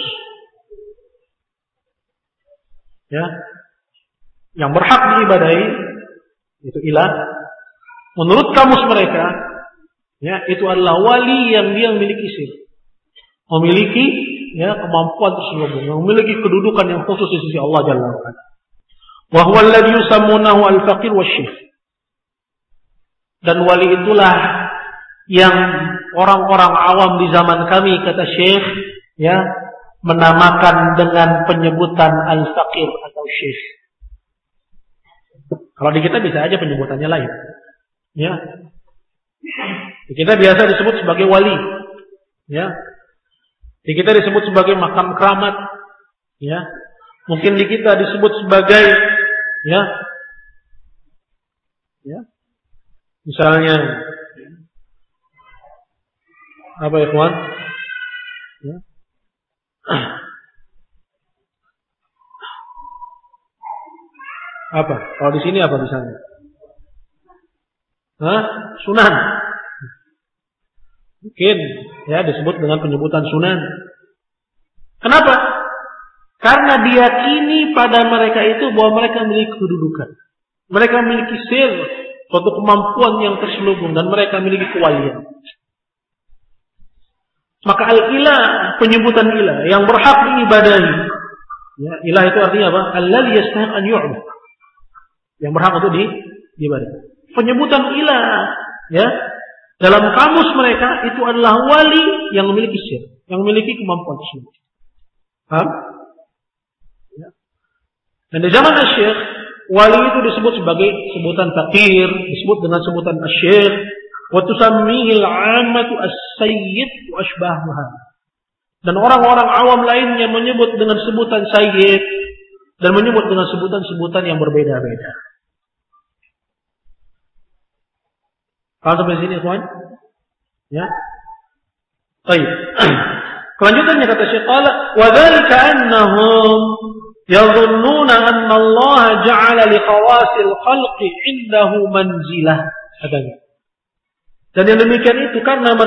Ya. Yang berhak diibadahi itu ilah. Menurut kamus mereka, ya, itu adalah wali yang dia memiliki sir. Memiliki, ya, kemampuan terselubung, yang memiliki kedudukan yang khusus di sisi Allah Jalla wa ala. Wa huwa alladhi yusammunahu al-faqir wasyekh. Dan wali itulah yang orang-orang awam di zaman kami, kata Syekh, ya, menamakan dengan penyebutan al-faqir atau syekh. Kalau di kita bisa aja penyebutannya lain. Ya. Di kita biasa disebut sebagai wali. Ya. Di kita disebut sebagai makam keramat. Ya. Mungkin di kita disebut sebagai ya. Ya. Misalnya apa ya, kawan? Ya. Apa? Kalau di sini apa misalnya? Sunan. Mungkin ya disebut dengan penyebutan sunan. Kenapa? Karena diyakini pada mereka itu bahwa mereka memiliki kedudukan. Mereka memiliki sir, suatu kemampuan yang terselubung, dan mereka memiliki kewalian. Maka al-ilah, penyebutan ilah yang berhak diibadahi. Ya, ilah itu artinya apa? Alladzi yastahiq an yu'bad. Yang berhak untuk diibadahi. Penyebutan ilah, ya, dalam kamus mereka itu adalah wali yang memiliki sir, yang memiliki kemampuan tersebut. Paham? Ya. Dan di zaman Syekh, wali itu disebut sebagai sebutan fakir, disebut dengan sebutan Syekh. Wa tusammihil 'ammatu as-sayyid wa asbahuha. Dan orang-orang awam lainnya menyebut dengan sebutan sayyid dan menyebut dengan sebutan-sebutan yang berbeda-beda. Kalau sampai sini, ikhwan? Ya. Baik. Kelanjutannya kata Syekh qala wa dzalika annahum yadhunnuna anna Allah ja'ala li khawasil khalqi 'indahu manzilah. Katanya. Dan yang demikian itu karena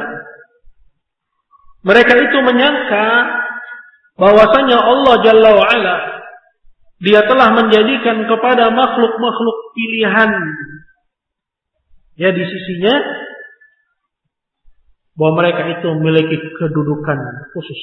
mereka itu menyangka bahwasanya Allah Jalla wa'ala Dia telah menjadikan kepada makhluk-makhluk pilihan ya di sisinya bahwa mereka itu memiliki kedudukan khusus.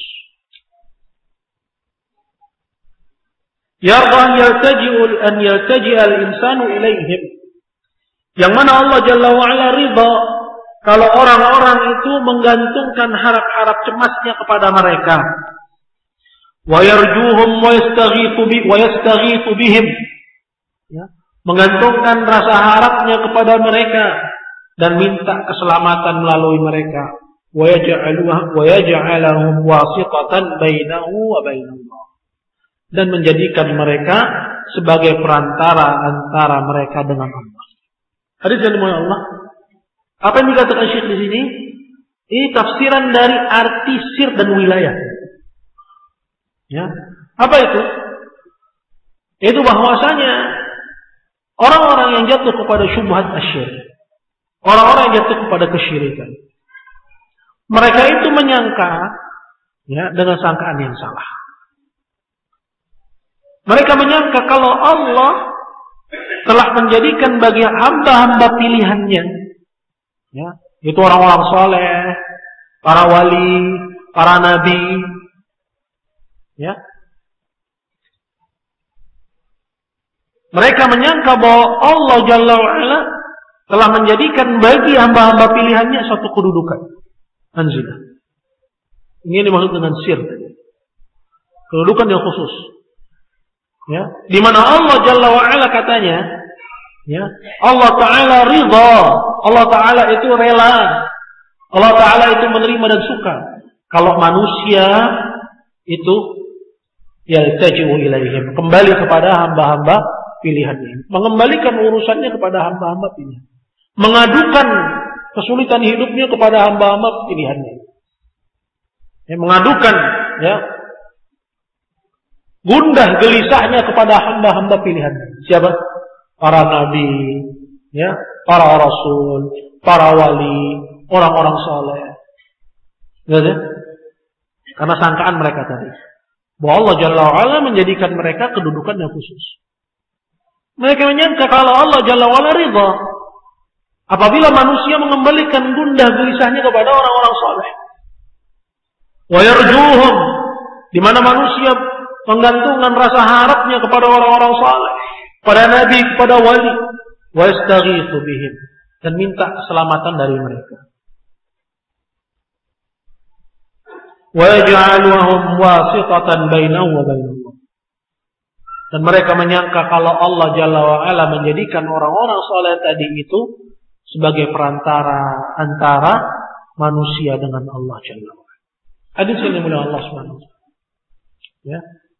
Yarda an yaltaji'a al-insanu ilaihim. Yang mana Allah Jalla wa'ala ridha kalau orang-orang itu menggantungkan harap-harap cemasnya kepada mereka. Wa yarjuhum wa yastaghithu bihim. Ya, menggantungkan rasa harapnya kepada mereka dan minta keselamatan melalui mereka. Wa yaj'alahum wasitatan bainahu wa bainallah. Dan menjadikan mereka sebagai perantara antara mereka dengan Allah. Hadis yang dimuliakan Allah. Apa yang dikatakan Syekh di sini? Ini tafsiran dari arti sir dan wilayah. Ya. Apa itu? Itu bahwasanya orang-orang yang jatuh kepada syubhat asyirik, orang-orang yang jatuh kepada kesyirikan, mereka itu menyangka ya dengan sangkaan yang salah. Mereka menyangka kalau Allah telah menjadikan bagi hamba-hamba pilihannya, ya, itu orang-orang soleh, para wali, para nabi, ya. Mereka menyangka bahwa Allah Jalla wa'ala telah menjadikan bagi hamba-hamba pilihannya suatu kedudukan, manzilah. Ini dimaksud dengan sir, kedudukan yang khusus. Ya, di mana Allah Jalla wa'ala katanya, ya, Allah Ta'ala ridha, Allah Ta'ala itu rela, Allah Ta'ala itu menerima dan suka kalau manusia itu yaltaji'u ilaihim, kembali kepada hamba-hamba pilihannya, mengembalikan urusannya kepada hamba-hamba pilihan, mengadukan kesulitan hidupnya kepada hamba-hamba pilihannya, ya, mengadukan ya gundah gelisahnya kepada hamba-hamba pilihan. Siapa? Para nabi, ya, para rasul, para wali, orang-orang saleh. Ya, karena sangkaan mereka tadi bahwa Allah Jalla wa'ala menjadikan mereka kedudukan yang khusus. Mereka menyangka kalau Allah Jalla wa'ala ridha apabila manusia mengembalikan gundah gelisahnya kepada orang-orang saleh. Wa yarjuhum, di mana manusia menggantungkan rasa harapnya kepada orang-orang saleh, pada nabi, kepada wali, wa yastaghithu bihim, dan minta keselamatan dari mereka. wa yaj'aluhum wasitatan bainahu wa bainallah. Dan mereka menyangka kalau Allah Jalla wa Ala menjadikan orang-orang saleh tadi itu sebagai perantara antara manusia dengan Allah Jalla wa Ala. Hadis yang dimuliakan Allah Subhanahu wa taala. Ya.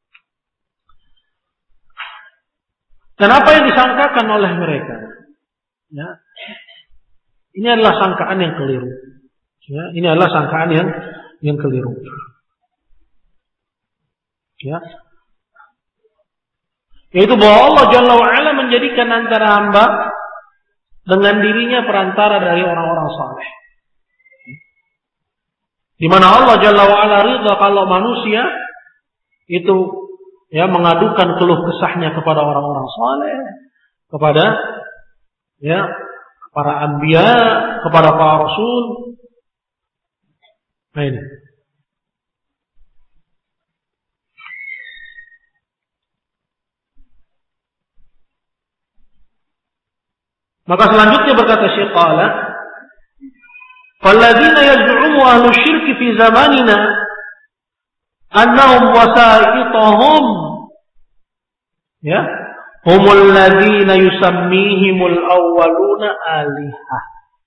Dan apa yang disangkakan oleh mereka? Ya. Ini adalah sangkaan yang keliru. Ya, ini adalah sangkaan yang keliru. Ya. Yaitu bahwa Allah Jalla wa Ala menjadikan antara hamba dengan dirinya perantara dari orang-orang saleh. Di mana Allah Jalla wa Ala ridha kalau manusia itu ya mengadukan keluh kesahnya kepada orang-orang saleh, kepada ya para anbiya, kepada para rasul. Nah ini. Maka selanjutnya berkata Syekh qala, "Falladzina yaz'umu ahlu syirki fi zamanina annahum wasaitahum ya humul ladzina yusammihimul awwaluna alihah."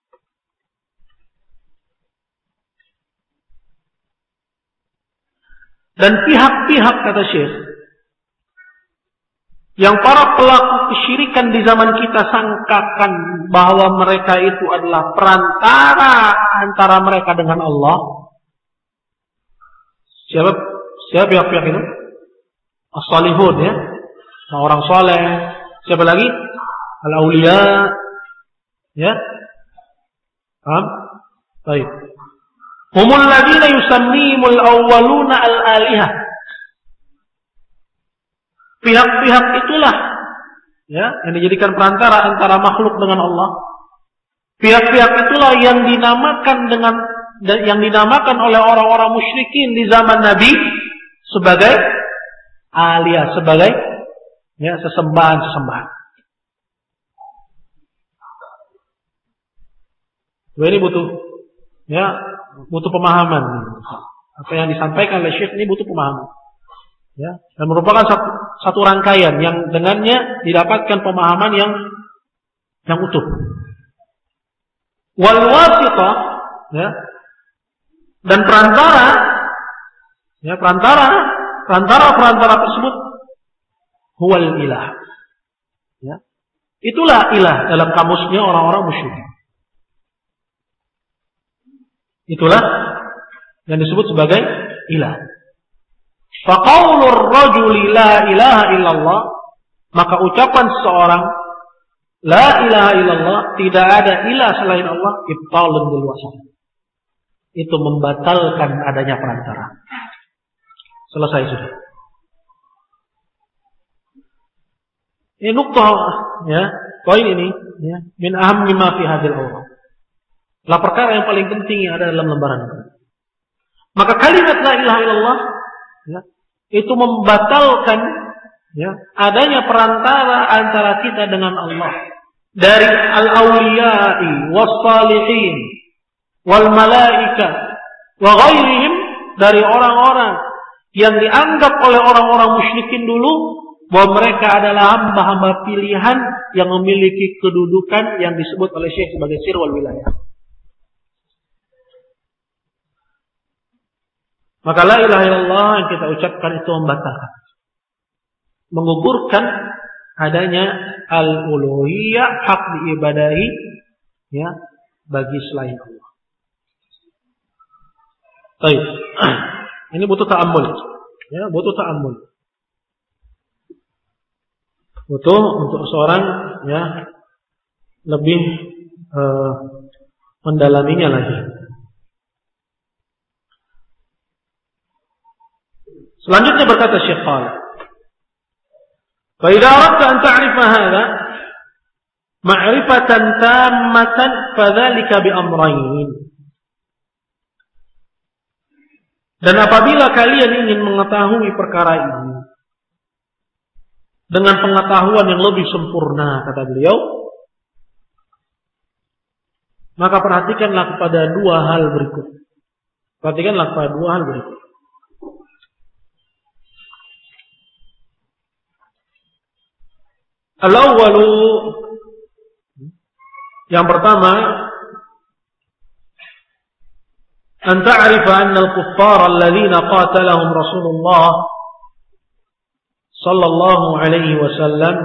Dan pihak-pihak kata Syekh yang para pelaku kesyirikan di zaman kita sangkakan bahwa mereka itu adalah perantara antara mereka dengan Allah. Siapa pihak-pihak itu? As-salihun ya. Nah, orang soleh. Siapa lagi? Al-awliya. Ya. Paham? Baik. Humul ladzina yusammihimul awwaluna al-alihah. Pihak-pihak itulah ya yang dijadikan perantara antara makhluk dengan Allah. Pihak-pihak itulah yang dinamakan oleh orang-orang musyrikin di zaman Nabi sebagai aliyah, sebagai ya sesembahan-sesembahan. Ini butuh pemahaman. Apa yang disampaikan oleh Syekh ini butuh pemahaman. Ya, dan merupakan satu rangkaian yang dengannya didapatkan pemahaman yang utuh. Wal wasithah ya, dan perantara tersebut huwal ilah. Ya. Itulah ilah dalam kamusnya orang-orang musyrik. Itulah yang disebut sebagai ilah. Faqaulur rajuli la ilaha illallah, maka ucapan seorang la ilaha illallah, tidak ada ilah selain Allah, ibtalun bil wasat. Itu membatalkan adanya perantara. Selesai sudah. Ini nuktah ya, poin ini ya, min ahammi ma fi hadhil awrad. Lah perkara yang paling penting yang ada dalam lembaran ini. Maka kalimat la ilaha illallah ya, itu membatalkan ya, adanya perantara antara kita dengan Allah. Dari al-awliya'i was-salihin wal malaika wa ghairihim, dari orang-orang yang dianggap oleh orang-orang musyrikin dulu bahwa mereka adalah hamba-hamba pilihan yang memiliki kedudukan yang disebut oleh Syekh sebagai sir wal wilayah. Maka la ilaha illallah yang kita ucapkan itu membatalkan, menggugurkan adanya al-uluhiyah, hak diibadahi ya bagi selain Allah. Baik. Ini butuh ta'ammul. Ya, butuh ta'ammul. Butuh untuk seorang ya lebih mendalaminya lagi. Selanjutnya berkata Syekh Qala, "Fa idza aradta an ta'rifa hadha ma'rifatan tammatan fadzalika bi amrayn." Dan apabila kalian ingin mengetahui perkara ini dengan pengetahuan yang lebih sempurna, kata beliau, maka perhatikanlah kepada dua hal berikut. Perhatikanlah pada dua hal berikut. Al-awwalu, yang pertama, an ta'rifa anna al-kuffar alladhina qatalahum Rasulullah sallallahu alaihi wasallam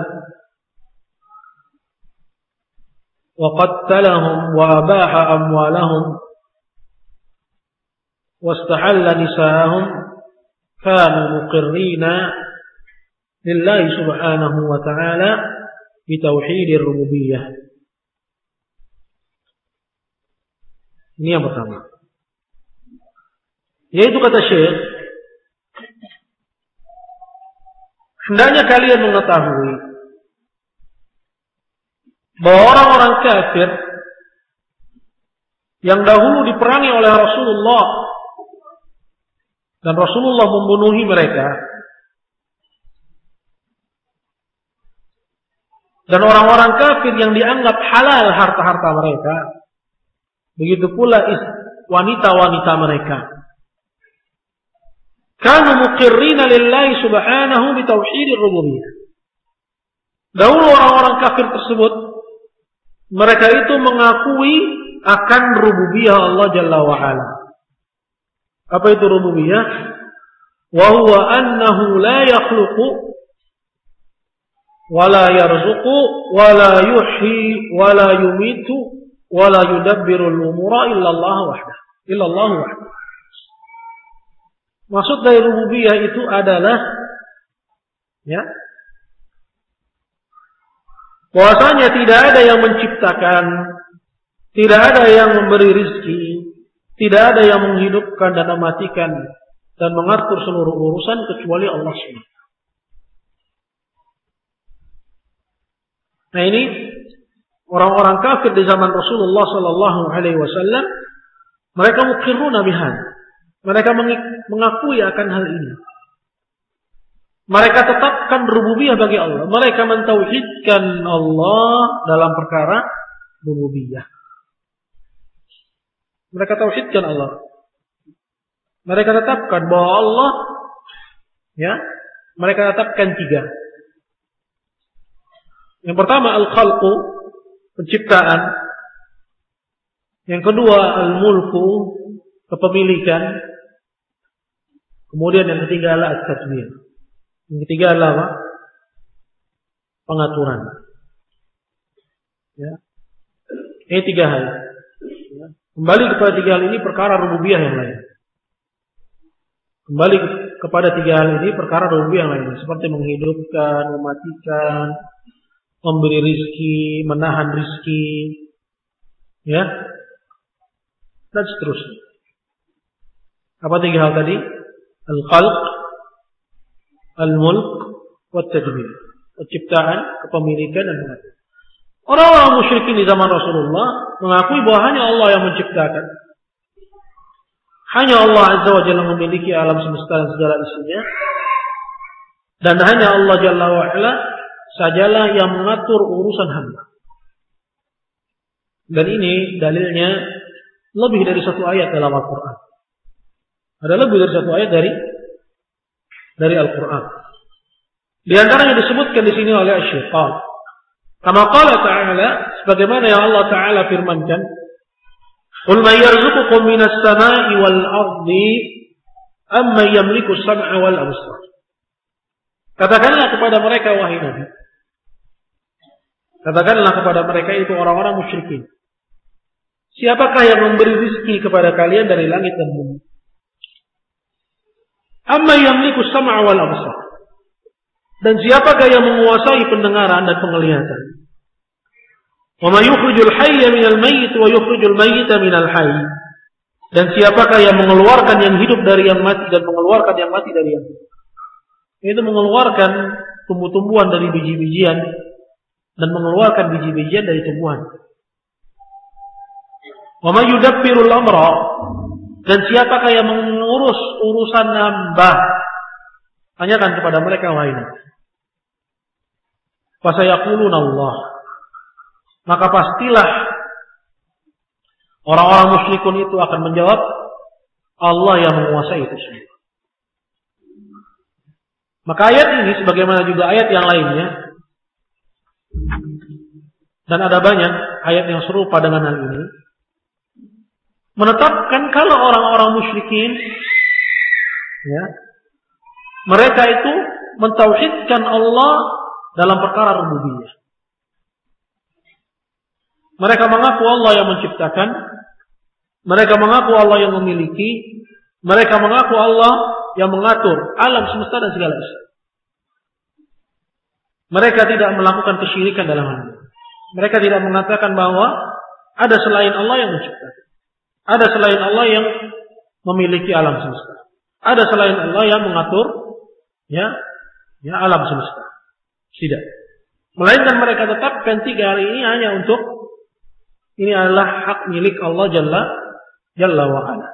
wa qattalahum wa abaha amwalahum wa istahalla nisa'ahum kanu muqirrina lillahi subhanahu wa ta'ala bitauhidir rububiyyah. Ini yang pertama. Yaitu kata Syekh, hendaknya kalian mengetahui bahwa orang-orang kafir yang dahulu diperangi oleh Rasulullah dan Rasulullah membunuhi mereka, dan orang-orang kafir yang dianggap halal harta-harta mereka, begitu pula wanita-wanita mereka, kanu muqirrina lillahi subhanahu bitauhidir rububiyyah. Dahulu orang-orang kafir tersebut, mereka itu mengakui akan rububiyah Allah Jalla wa Ala. Apa itu rububiyah? Wa huwa annahu la yakhluqu wa la yarzuqu wa la yuhyi wa la yumitu wa la yudabbiru al-umura illa Allah wahdahu. Maksud dari rububiyah itu adalah bahwasanya tidak ada yang menciptakan, tidak ada yang memberi rizki, tidak ada yang menghidupkan dan mematikan dan mengatur seluruh urusan kecuali Allah SWT. Nah, ini orang-orang kafir di zaman Rasulullah sallallahu alaihi wasallam, mereka muqirruna bihan. Mereka mengakui akan hal ini. Mereka tetapkan rububiyah bagi Allah. Mereka mentauhidkan Allah dalam perkara rububiyah. Mereka tauhidkan Allah. Mereka tetapkan bahwa Allah, mereka tetapkan tiga. Yang pertama al-khalqu, penciptaan. Yang kedua al-mulku, kepemilikan. Kemudian yang ketiga adalah at-tadbir. Yang ketiga adalah apa? Pengaturan. Ini tiga hal. Kembali kepada tiga hal ini perkara rububiyah yang lain. Kembali kepada tiga hal ini perkara rububiyah yang lain, seperti menghidupkan, mematikan, memberi rizki, menahan rizki, dan seterusnya. Apa tiga hal tadi? Al-khalq, al-mulk, wat-tadbir. Penciptaan, kepemilikan, dan pengaturan. Orang-orang musyrikin di zaman Rasulullah mengakui bahwa hanya Allah yang menciptakan. Hanya Allah Azza wa Jalla memiliki alam semesta dan segala isinya. Dan hanya Allah Jalla wa Ala sajalah yang mengatur urusan hamba. Dan ini dalilnya lebih dari satu ayat dalam Al-Quran. Ada lebih dari satu ayat dari Al-Quran. Di antaranya disebutkan di sini oleh Asy-Syaikh. Kama qala ta'ala, sebagaimana yang Allah Ta'ala firmankan, "Qul may yarzuqukum minas sama'i wal ardi amma yamliku as-sam'a wal absar." Katakanlah kepada mereka, wahai Nabi. Katakanlah kepada mereka, itu orang-orang musyrikin. Siapakah yang memberi rizki kepada kalian dari langit dan bumi? Amma yamliku as-sam'a wal absar. Dan siapakah yang menguasai pendengaran dan penglihatan? Wa may yukhrijul hayya minal mayyit wa yukhrijul mayyita minal hayy. Dan siapakah yang mengeluarkan yang hidup dari yang mati dan mengeluarkan yang mati dari yang hidup? Itu mengeluarkan tumbuh-tumbuhan dari biji-bijian dan mengeluarkan biji-bijian dari tumbuhan. Wa may yudabbirul amra. Dan siapakah yang mengurus urusan hamba? Tanyakan kepada mereka, wahai Nabi. Fasayaquluna Allah. Maka pastilah orang-orang musyrikun itu akan menjawab, Allah yang menguasai itu semua. Maka ayat ini sebagaimana juga ayat yang lainnya, dan ada banyak ayat yang serupa dengan hal ini, menetapkan kalau orang-orang musyrikin, ya, mereka itu mentauhidkan Allah dalam perkara rububiyah. Mereka mengaku Allah yang menciptakan, mereka mengaku Allah yang memiliki, mereka mengaku Allah yang mengatur alam semesta dan segala sesuatu. Mereka tidak melakukan kesyirikan dalam hal ini. Mereka tidak mengatakan bahwa ada selain Allah yang menciptakan, ada selain Allah yang memiliki alam semesta, ada selain Allah yang mengatur alam semesta. Tidak. Melainkan mereka tetapkan 3 hari ini hanya untuk ini adalah hak milik Allah Jalla wa Ala.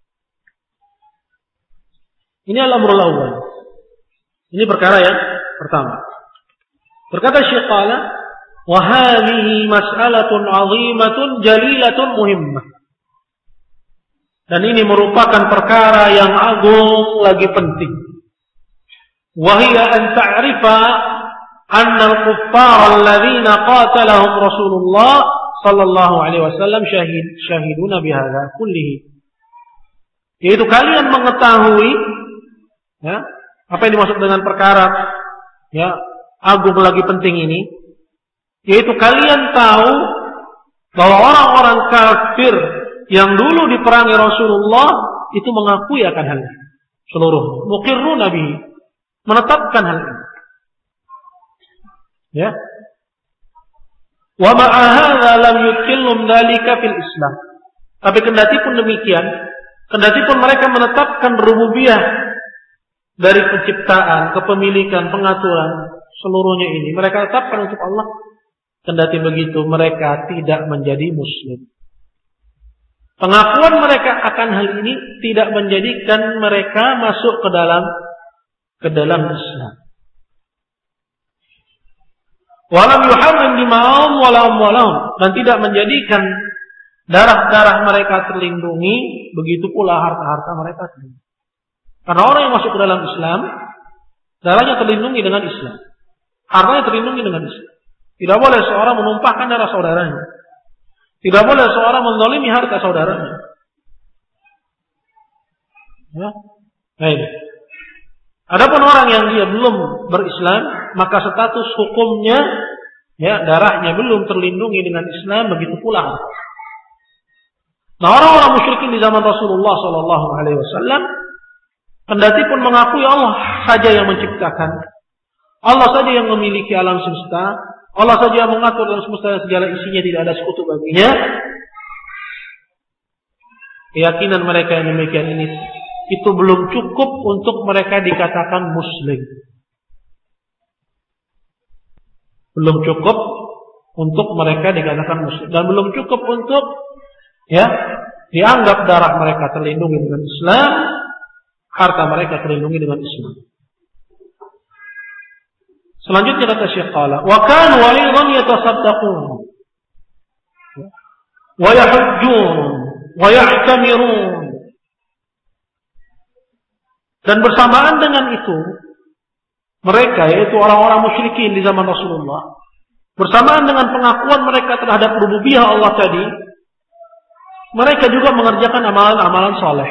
Ini al-amrul awwal. Ini perkara yang pertama. Berkata Syekh Qala, wa hadhihi mas'alatun 'azimatun jalilatun muhimmah. Dan ini merupakan perkara yang agung lagi penting. Wa hiya an ta'rifa anna al-kuffar alladhina qatalahum Rasulullah sallallahu alaihi wasallam syahiduna bihadza kullihi. Yaitu kalian mengetahui apa yang dimaksud dengan perkara agung lagi penting ini, yaitu kalian tahu bahwa orang-orang kafir yang dulu diperangi Rasulullah itu mengakui akan hal ini seluruh, muqirrun nabi, menetapkan hal ini. Ya. Wa ma'a hadza lam yudkhilhum dzalika fil Islam. Tapi kendati pun demikian, kendati pun mereka menetapkan rububiyah dari penciptaan, kepemilikan, pengaturan seluruhnya ini mereka tetapkan untuk Allah. Kendati begitu mereka tidak menjadi muslim. Pengakuan mereka akan hal ini tidak menjadikan mereka masuk ke dalam Islam. Walam yuharrim dima'ahum wala amwalahum, dan tidak menjadikan darah-darah mereka terlindungi, begitu pula harta-harta mereka terlindungi. Karena orang yang masuk ke dalam Islam, darahnya terlindungi dengan Islam, hartanya terlindungi dengan Islam. Tidak boleh seorang menumpahkan darah saudaranya, tidak boleh seorang menzalimi harta saudaranya. Ya, baik. Adapun orang yang dia belum berislam, maka status hukumnya, darahnya belum terlindungi dengan Islam, begitu pula. Nah, orang-orang musyrikin di zaman Rasulullah Sallallahu Alaihi Wasallam, kendati pun mengakui Allah saja yang menciptakan, Allah saja yang memiliki alam semesta, Allah saja yang mengatur alam semesta dan segala isinya, tidak ada sekutu baginya. Keyakinan mereka yang demikian ini itu belum cukup untuk mereka dikatakan muslim. Belum cukup untuk mereka dikatakan muslim, dan belum cukup untuk dianggap darah mereka terlindungi dengan Islam, harta mereka terlindungi dengan Islam. Selanjutnya kata Syekh Qala, wa kanu aidan yatasaddaqun wa yahujjun wa ya'tamirun. Dan bersamaan dengan itu, mereka, yaitu orang-orang musyrikin di zaman Rasulullah, bersamaan dengan pengakuan mereka terhadap rububiyah Allah tadi, mereka juga mengerjakan amalan-amalan saleh.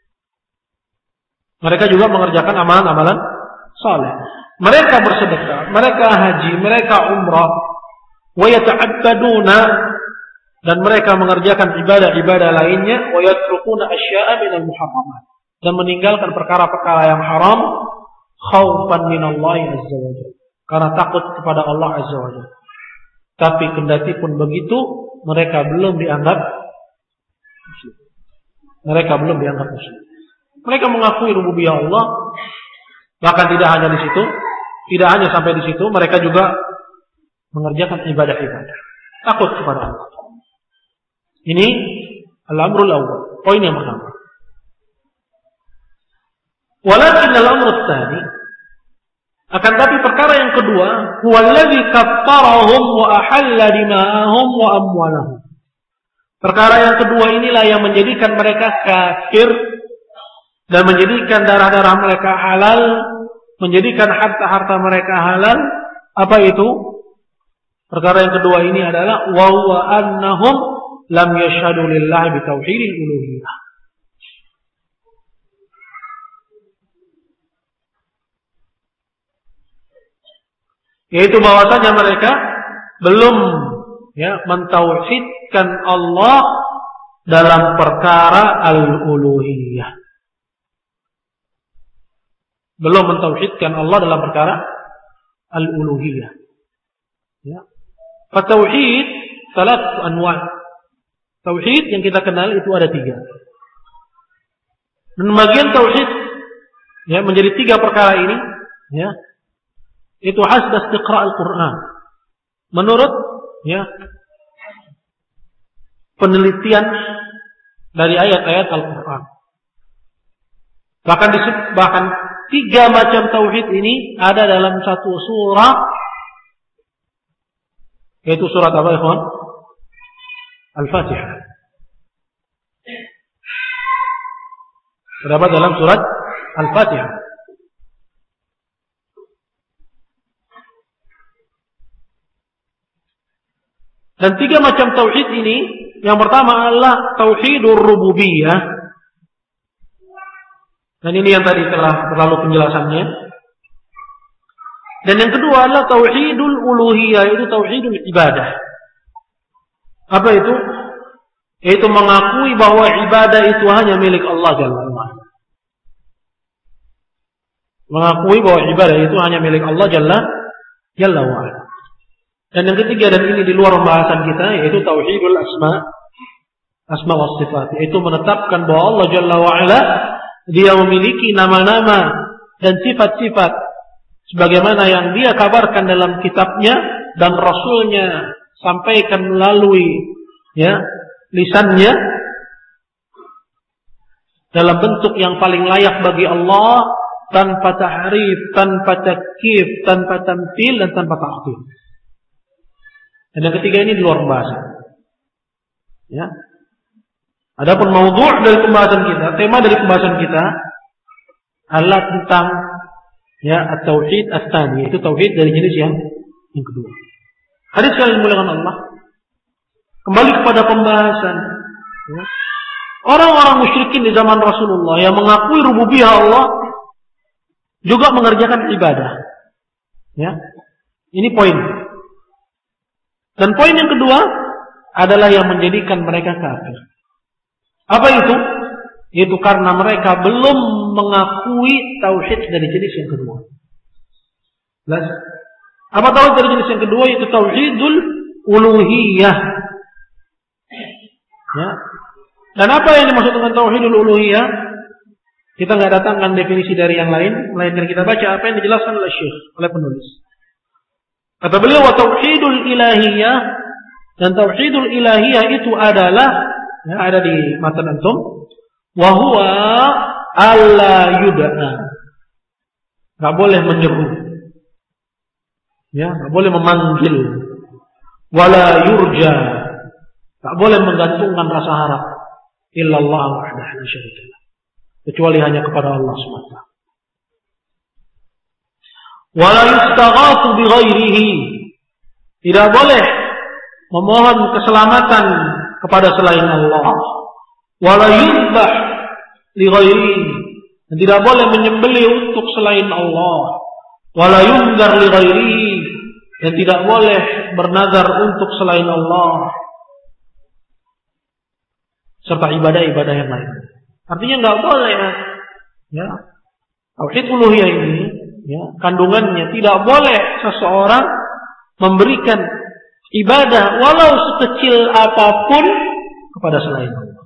Mereka juga mengerjakan amalan-amalan saleh. Mereka bersedekah, mereka haji, mereka umrah, wa yata'abbaduna, dan mereka mengerjakan ibadah-ibadah lainnya, wa yatrukuna asya'a minal muharramat, dan meninggalkan perkara-perkara yang haram, khaufan minallahi azza wa jalla, karena takut kepada Allah azza wa jalla. Tapi kendati pun begitu, mereka belum dianggap muslim. Mereka belum dianggap muslim. Mereka mengakui rububiyah Allah, bahkan tidak hanya di situ, tidak hanya sampai di situ, mereka juga mengerjakan ibadah-ibadah, takut kepada Allah. Ini al-amrul awwal, poin yang pertama. Walakin al-amrul tsani, akan tapi perkara yang kedua, huwallazi kaffarahum wa ahalla dima'ahum wa amwalahum. Perkara yang kedua inilah yang menjadikan mereka kafir dan menjadikan darah-darah mereka halal, menjadikan harta-harta mereka halal. Apa itu? Perkara yang kedua ini adalah wa huwa annahum lam yashhadu lillahi bi tauhidil uluhiyah. Yaitu bahwasanya mereka belum mentauhidkan Allah dalam perkara al-uluhiyah. Belum mentauhidkan Allah dalam perkara al-uluhiyah. Ya. Tauhid salat anwa'. Tauhid yang kita kenal itu ada 3. Dan bagian tauhid menjadi 3 perkara ini itu hasba istiqra' al-Qur'an. Menurut penelitian dari ayat-ayat Al-Qur'an. Bahkan 3 macam tauhid ini ada dalam satu surah, yaitu surat apa, ikhwan? Al-Fatihah. Terdapat dalam surat Al-Fatihah. Dan 3 macam tauhid ini, yang pertama adalah tauhidur rububiyah. Dan ini yang tadi telah berlalu penjelasannya. Dan yang kedua adalah tauhidul uluhiyah, itu tauhidul ibadah. Apa itu? Yaitu mengakui bahwa ibadah itu hanya milik Allah Jalla wa'ala. Mengakui bahwa ibadah itu hanya milik Allah Jalla wa'ala. Dan yang ketiga, dan ini di luar pembahasan kita, yaitu tauhidul asma wa sifat, yaitu menetapkan bahwa Allah Jalla wa'ala Dia memiliki nama-nama dan sifat-sifat sebagaimana yang Dia kabarkan dalam kitabnya dan Rasulnya sampaikan melalui lisannya dalam bentuk yang paling layak bagi Allah, tanpa tahrif, tanpa takyif, tanpa tamthil, dan tanpa ta'til. Dan yang ketiga ini di luar pembahasan. Adapun maudhu' dari pembahasan kita, tema dari pembahasan kita adalah tentang at-tauhid ats-tsani, itu tauhid dari jenis yang kedua. Hadis kalian dimuliakan Allah. Kembali kepada pembahasan orang-orang musyrikin di zaman Rasulullah yang mengakui rububiyah Allah juga mengerjakan ibadah. Ini poin. Dan poin yang kedua adalah yang menjadikan mereka kafir. Apa itu? Itu karena mereka belum mengakui tauhid dari jenis yang kedua. Jelas? Apa tauhid dari jenis yang kedua? Itu tauhidul uluhiyah. Dan apa yang dimaksud dengan tauhidul uluhiyah? Kita nggak datangkan definisi dari yang lain, melainkan kita baca apa yang dijelaskan oleh Syekh, oleh penulis. Kata beliau, wa tauhidul ilahiyah, dan tauhidul ilahiyah itu adalah ada di matan antum, wa huwa alla yud'a. Enggak boleh menyeru. Enggak boleh memanggil. Wala yurja. Enggak boleh menggantungkan rasa harap illallah wahdahu la syarika lah. Kecuali hanya kepada Allah SWT. Wala yustaghatsu bi ghairihi. Tidak boleh memohon keselamatan kepada selain Allah. Wala yuzbah li ghairihi, dan tidak boleh menyembelih untuk selain Allah. Wala yunzar li ghairihi, dan tidak boleh bernazar untuk selain Allah. Serta ibadah-ibadah yang lain. Artinya enggak boleh tauhid uluhiyah ini kandungannya tidak boleh seseorang memberikan ibadah walau sekecil apapun kepada selain Allah.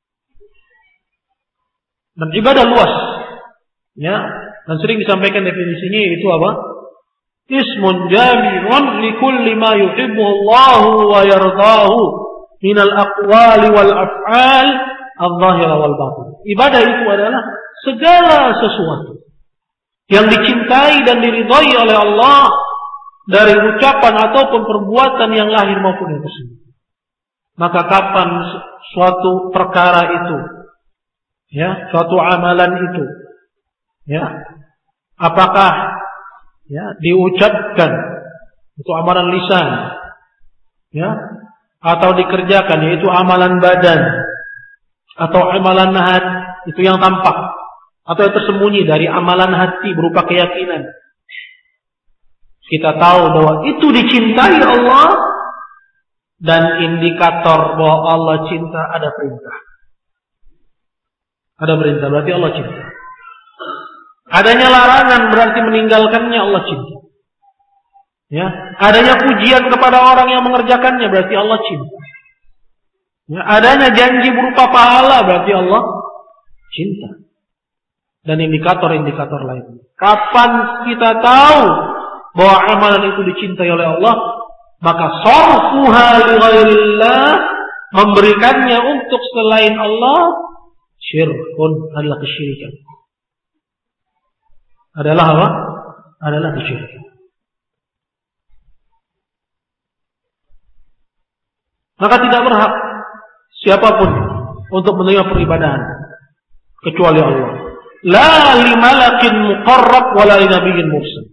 Dan ibadah luas. Dan sering disampaikan definisinya, yaitu apa? Ismun jami'un li kulli ma yuhibbu Allah wa yardahu min al-aqwali wal af'al adh-dhahira wal batin. Ibadah itu adalah segala sesuatu yang dicintai dan diridhai oleh Allah dari ucapan ataupun perbuatan yang lahir maupun yang tersembunyi. Maka kapan suatu perkara itu ya, suatu amalan itu, ya, apakah ya diucapkan itu amalan lisan, ya, atau dikerjakan yaitu amalan badan, atau amalan hati itu yang tampak, atau yang tersembunyi dari amalan hati berupa keyakinan. Kita tahu bahwa itu dicintai Allah, dan indikator bahwa Allah cinta ada perintah. Ada perintah berarti Allah cinta. Adanya larangan berarti meninggalkannya Allah cinta. Ya, adanya pujian kepada orang yang mengerjakannya berarti Allah cinta. Ya, adanya janji berupa pahala berarti Allah cinta. Dan indikator-indikator lain. Kapan kita tahu bahwa amalan itu dicintai oleh Allah, maka sarfuha li ghairillah, memberikannya untuk selain Allah, syirkun, adalah kesyirikan. Adalah apa? Adalah kesyirikan. Maka tidak berhak siapapun untuk menerima peribadahan kecuali Allah. La li malakin muqarrab wa la li nabiyyin mursal.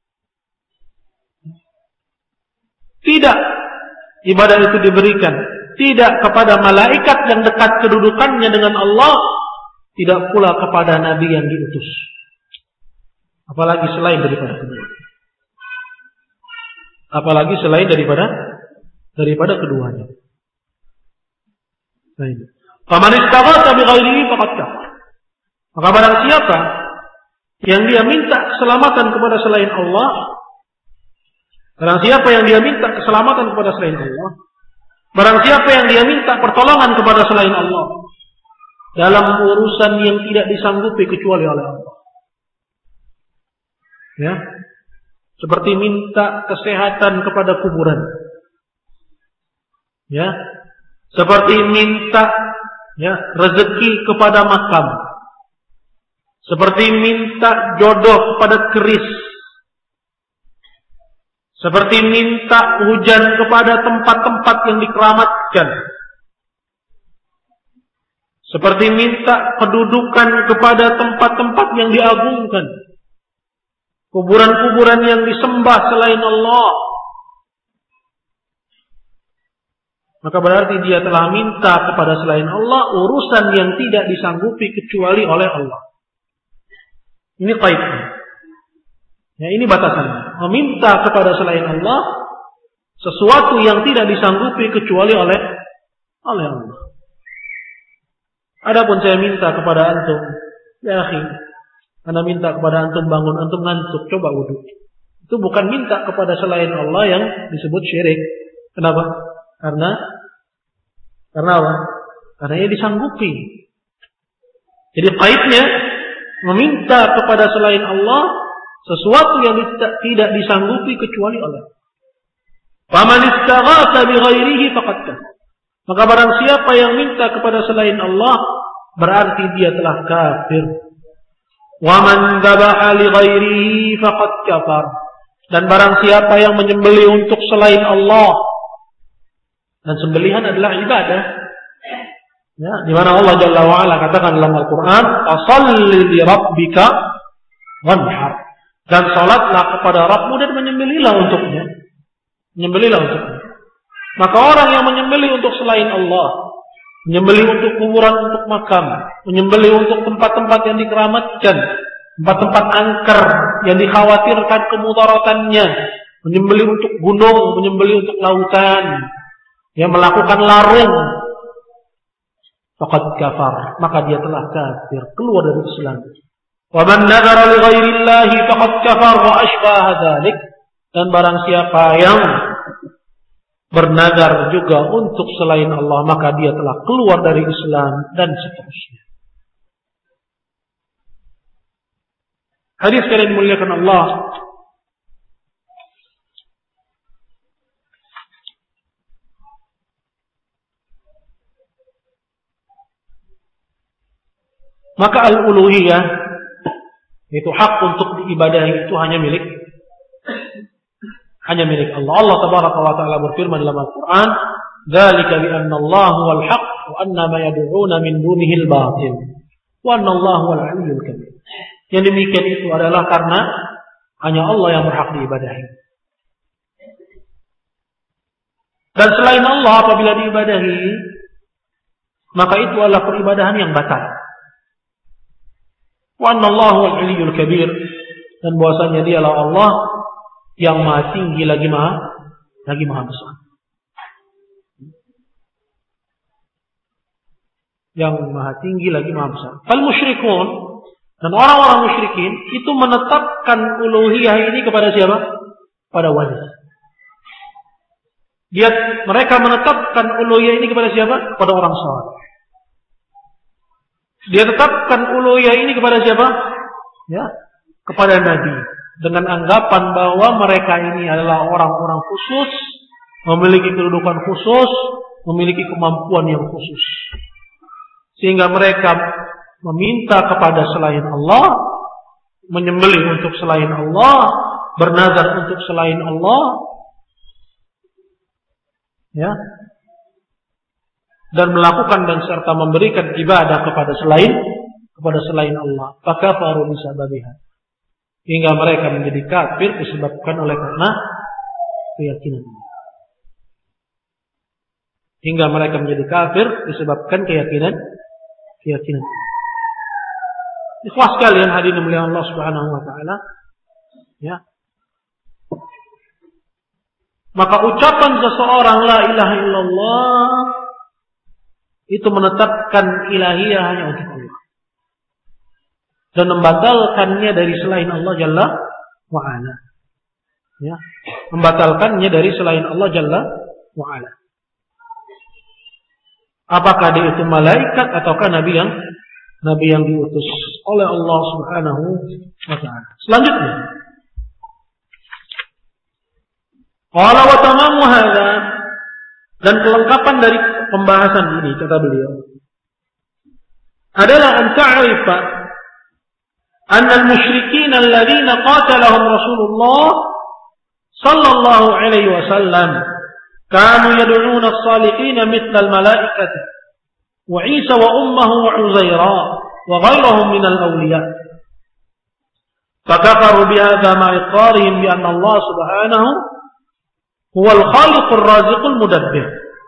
Tidak ibadah itu diberikan tidak kepada malaikat yang dekat kedudukannya dengan Allah, tidak pula kepada nabi yang diutus, apalagi selain daripada kedua. Apalagi selain daripada keduanya. Faman istaghatha bi ghairihi faqad kafar. Maka barang siapa yang dia minta keselamatan kepada selain Allah, barang siapa yang dia minta keselamatan kepada selain Allah, barang siapa yang dia minta pertolongan kepada selain Allah dalam urusan yang tidak disanggupi kecuali oleh Allah, ya, seperti minta kesehatan kepada kuburan, ya, seperti minta ya rezeki kepada makam, seperti minta jodoh kepada keris, seperti minta hujan kepada tempat-tempat yang dikeramatkan, seperti minta kedudukan kepada tempat-tempat yang diagungkan, kuburan-kuburan yang disembah selain Allah, maka berarti dia telah minta kepada selain Allah urusan yang tidak disanggupi kecuali oleh Allah. Ini qaidnya. Ya, ini batasannya. Meminta kepada selain Allah sesuatu yang tidak disanggupi kecuali oleh Allah. Adapun saya minta kepada antum, ya akhi, Anda minta kepada antum bangun, antum ngantuk, coba wudu. Itu bukan minta kepada selain Allah yang disebut syirik. Kenapa? Karena apa? Karena ia disanggupi. Jadi qaidnya meminta kepada selain Allah sesuatu yang tidak disanggupi kecuali oleh Allah. Faman istaghatha bi ghairihi faqad kafar. Maka barang siapa yang minta kepada selain Allah berarti dia telah kafir. Wa man dhabaha li ghairihi faqad kafar. Dan barang siapa yang menyembelih untuk selain Allah, dan sembelihan adalah ibadah. Ya, di mana Allah Jalla wa Ala katakan dalam Al-Qur'an, "Fasholli li rabbika wanhar." Dan salatlah kepada Rabbmu dan menyembelihlah untuknya. Menyembelihlah untuknya. Maka orang yang menyembelih untuk selain Allah, menyembelih untuk kuburan, untuk makam, menyembelih untuk tempat-tempat yang dikeramatkan, tempat-tempat angker yang dikhawatirkan kemudaratannya, menyembelih untuk gunung, menyembelih untuk lautan, yang melakukan larung, faqad kafar, maka dia telah kafir, keluar dari Islam. Wa man nadhara li ghairillahi faqad kafar wa ashbaha dzalik. Dan barang siapa yang bernazar juga untuk selain Allah, maka dia telah keluar dari Islam dan seterusnya. Hadis kalian muliakan Allah. Maka al-uluhiyah, itu hak untuk diibadahi, itu hanya milik Allah. Allah tabaraka wa ta'ala berfirman dalam Al-Quran, "Dzalika bi anna Allah huwal haqq wa anna ma yad'una min dunihi al-batil." Wa anallahu al-'aliyyul kabir. Yang demikian itu adalah karena hanya Allah yang berhak diibadahi. Dan selain Allah apabila diibadahi, maka itu adalah peribadahan yang batal. Wa anallahu al-'aliyyul kabir, dan bahwasanya dialah Allah yang maha tinggi lagi maha besar. Yang maha tinggi lagi maha besar. Fal musyrikun, dan orang-orang musyrikin itu menetapkan uluhiyah ini kepada siapa? Pada wali. Mereka menetapkan uluhiyah ini kepada siapa? Kepada orang saleh. Dia tetapkan uluhiyah ini kepada siapa? Ya, kepada nabi, dengan anggapan bahwa mereka ini adalah orang-orang khusus, memiliki kedudukan khusus, memiliki kemampuan yang khusus. Sehingga mereka meminta kepada selain Allah, menyembelih untuk selain Allah, bernazar untuk selain Allah, ya, dan melakukan dan serta memberikan ibadah kepada selain Allah. Fakafaru bisababiha, hingga mereka menjadi kafir disebabkan oleh karena keyakinan. Hingga mereka menjadi kafir disebabkan keyakinan. Ikhwas sekalian, hadirin mulia Allah Subhanahu wa taala, ya. Maka ucapan seseorang la ilaha illallah itu menetapkan ilahiyah hanya untuk Allah dan membatalkannya dari selain Allah Jalla wa Ala. Ya, membatalkannya dari selain Allah Jalla wa Ala. Apakah dia itu malaikat ataukah nabi yang diutus oleh Allah Subhanahu wa taala. Selanjutnya, qala wa tamamu hadza, dan kelengkapan dari pembahasan ini kata beliau adalah an ta'rifa anna al-musyrikin alladziina qatalahum Rasulullah sallallahu alaihi wasallam كانوا يدعون الصالحين مثل الملائكة وعيسى وأمه وعزيرا وغيرهم من الأولياء فكفروا بهذا مع إقرارهم بأن الله سبحانه هو الخالق الرازق المدبر.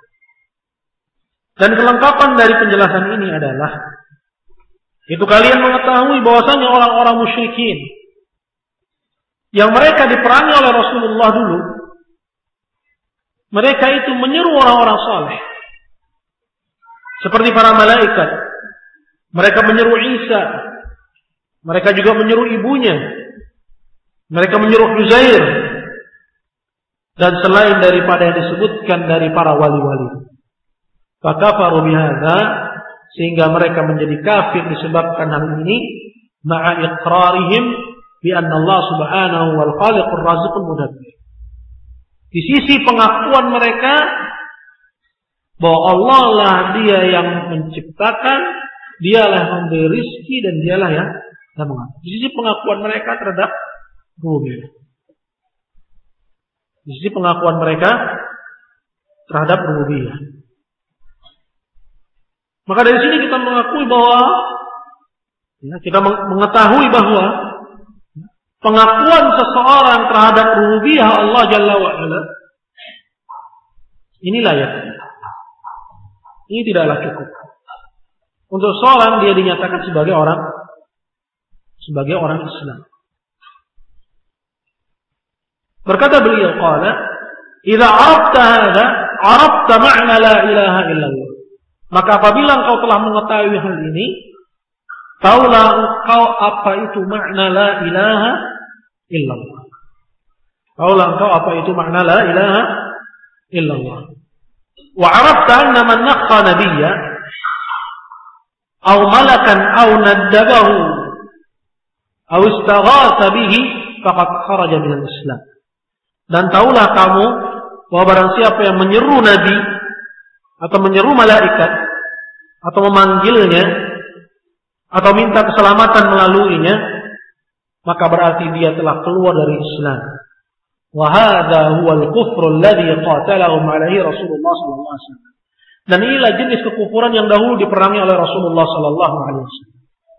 Dan kelengkapan dari penjelasan ini adalah itu kalian mengetahui bahwasanya orang-orang musyrikin yang mereka diperangi oleh Rasulullah dulu, mereka itu menyeru orang-orang saleh seperti para malaikat. Mereka menyeru Isa, mereka juga menyeru ibunya, mereka menyeru Uzair, dan selain daripada yang disebutkan dari para wali-wali. Fakafaru bihadza, sehingga mereka menjadi kafir disebabkan hal ini, ma'a iqrarihim bi anna Allah subhanahu wal khaliqur raziqul mudabbir. Di sisi pengakuan mereka bahwa Allah lah dia yang menciptakan, dialah yang memberi rezeki, dan dialah yang mengatur. Di sisi pengakuan mereka terhadap rububiyah. Di sisi pengakuan mereka terhadap rububiyah. Maka dari sini kita mengakui bahwa kita mengetahui bahwa pengakuan seseorang terhadap rububiyah Allah Jalla wa Ala ini layak. Ini tidaklah cukup. Untuk seorang dia dinyatakan sebagai orang Islam. Berkata beliau, qala, "Idza 'arafta hadza, 'arafta ma'na la ilaha illallah." Maka apabila engkau telah mengetahui hal ini, taulah engkau apa itu makna la ilaha illallah. Taulah engkau apa itu makna la ilaha illallah. Wa 'arafta anna man naqqa nabiyya aw malakan aw naddabahu aw istaghatha bihi faqad kharaja minal Islam. Dan taulah kamu bahwa barang siapa yang menyeru nabi atau menyeru malaikat atau memanggilnya atau minta keselamatan melaluinya, maka berarti dia telah keluar dari Islam. Wa hadza huwal kufru alladhi qatalahum alaihi Rasulullah sallallahu alaihi wasallam. Dan inilah jenis kekufuran yang dahulu diperangi oleh Rasulullah sallallahu alaihi wasallam.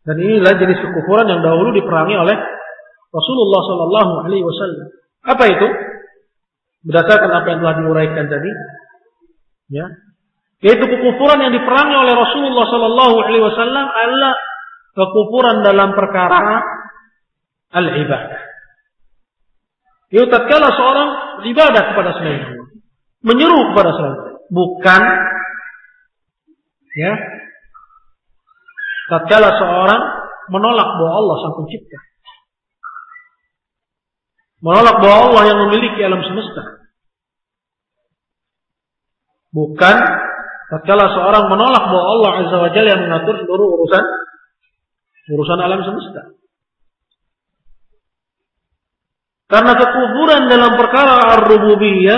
Dan inilah jenis kekufuran yang dahulu diperangi oleh Rasulullah Sallallahu Alaihi Wasallam. Apa itu? Berdasarkan apa yang telah diuraikan tadi, ya, yaitu kekufuran yang diperangi oleh Rasulullah Sallallahu Alaihi Wasallam adalah kekufuran dalam perkara al-ibadah. Yaitu tatkala seorang beribadah kepada selain Allah, menyeru kepada selain Allah, bukan, ya, tatkala seorang menolak bahwa Allah Sang Pencipta, menolak bahwa Allah yang memiliki alam semesta, bukan tatkala seorang menolak bahwa Allah Azza wa Jalla yang mengatur seluruh urusan alam semesta. Karena kekufuran dalam perkara ar-rububiyah,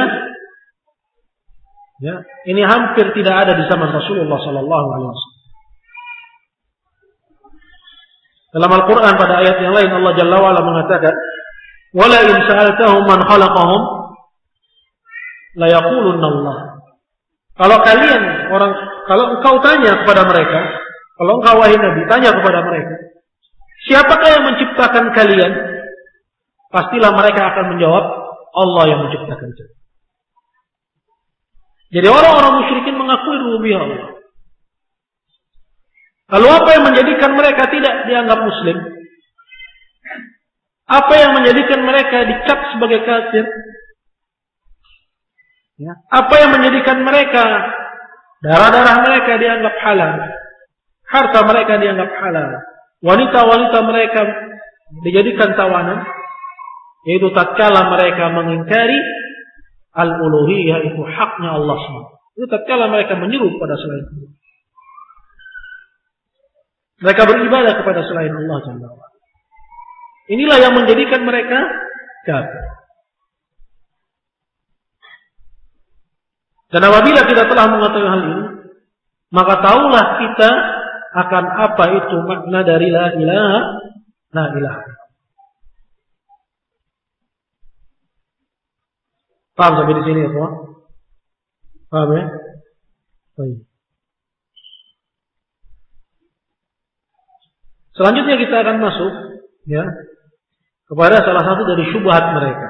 ya, ini hampir tidak ada di zaman Rasulullah Sallallahu Alaihi Wasallam. Dalam Al-Quran pada ayat yang lain Allah Jalla wa'ala mengatakan, "Wala in sa'altahum man khalaqahum la yaqulunna Allah." Kalau engkau tanya kepada mereka, kalau engkau wahai Nabi tanya kepada mereka, siapakah yang menciptakan kalian? Pastilah mereka akan menjawab, Allah yang menciptakan kalian. Jadi orang-orang musyrikin mengakui rububiyah Allah. Lalu apa yang menjadikan mereka tidak dianggap muslim? Apa yang menjadikan mereka dicap sebagai kafir? Ya. Apa yang menjadikan mereka darah-darah mereka dianggap halal, harta mereka dianggap halal, wanita-wanita mereka dijadikan tawanan? Yaitu tatkala mereka mengingkari al-uluhiyah, itu haknya Allah SWT. Itu tatkala mereka menyeru kepada selain Allah. Mereka beribadah kepada selain Allah SWT. Inilah yang menjadikan mereka kafir. Dan apabila kita telah mengetahui hal ini, maka tahulah kita akan apa itu makna dari la ilaha. Paham sampai di sini ya, Pak? Paham ya? Baik. Selanjutnya kita akan masuk, ya, kepada salah satu dari syubhat mereka.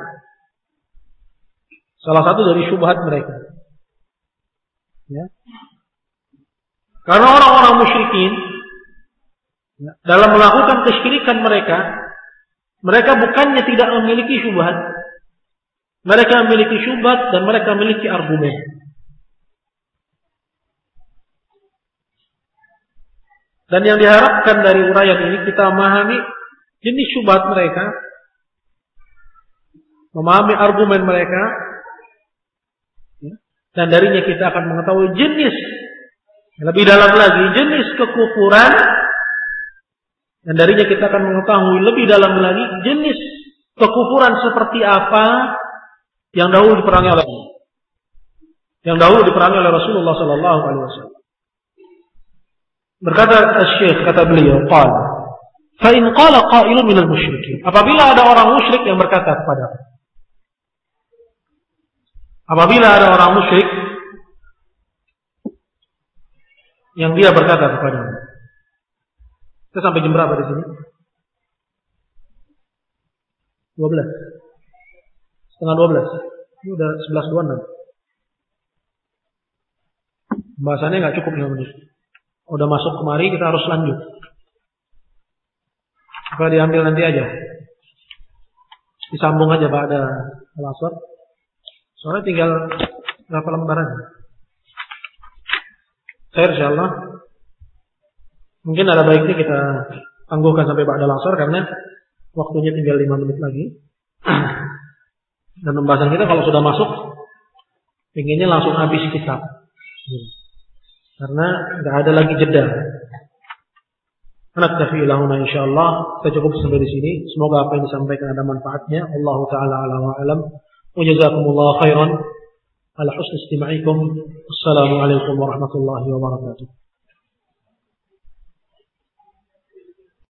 Ya. Karena orang-orang musyrikin, ya, dalam melakukan kesyirikan mereka bukannya tidak memiliki syubhat. Mereka memiliki syubhat dan mereka memiliki argumen. Dan yang diharapkan dari uraian ini kita memahami jenis syubhat mereka, memahami argumen mereka, ya, dan darinya kita akan mengetahui jenis, lebih dalam lagi jenis kekufuran, dan darinya kita akan mengetahui lebih dalam lagi jenis kekufuran seperti apa yang dahulu diperangi oleh Rasulullah Sallallahu Alaihi Wasallam. Berkata Syekh, kata beliau, fa in qala qailun minal musyrikin, apabila ada orang musyrik yang berkata kepadamu, yang dia berkata kepadamu. Kita sampai jam berapa di sini? 12. Setengah 12. Ini udah 11.26. Bahasannya nggak cukup 5 menit. Udah masuk kemari, kita harus lanjut. Apa diambil nanti aja? Disambung aja pada al-asr. Soalnya tinggal berapa lembaran. Khair insyaallah. Mungkin ada baiknya kita tangguhkan sampai ba'da al-asr karena waktunya tinggal 5 menit lagi. Dan pembahasan kita kalau sudah masuk, pengennya langsung habis kitab, karena nggak ada lagi jeda. Naktafi lahuna insyaallah. Kita cukup sampai di sini. Semoga apa yang disampaikan ada manfaatnya. Allahu taala a'lam wa a'lam. Wa jazakumullahu khairan ala husni istima'ikum. Assalamualaikum warahmatullahi wabarakatuh.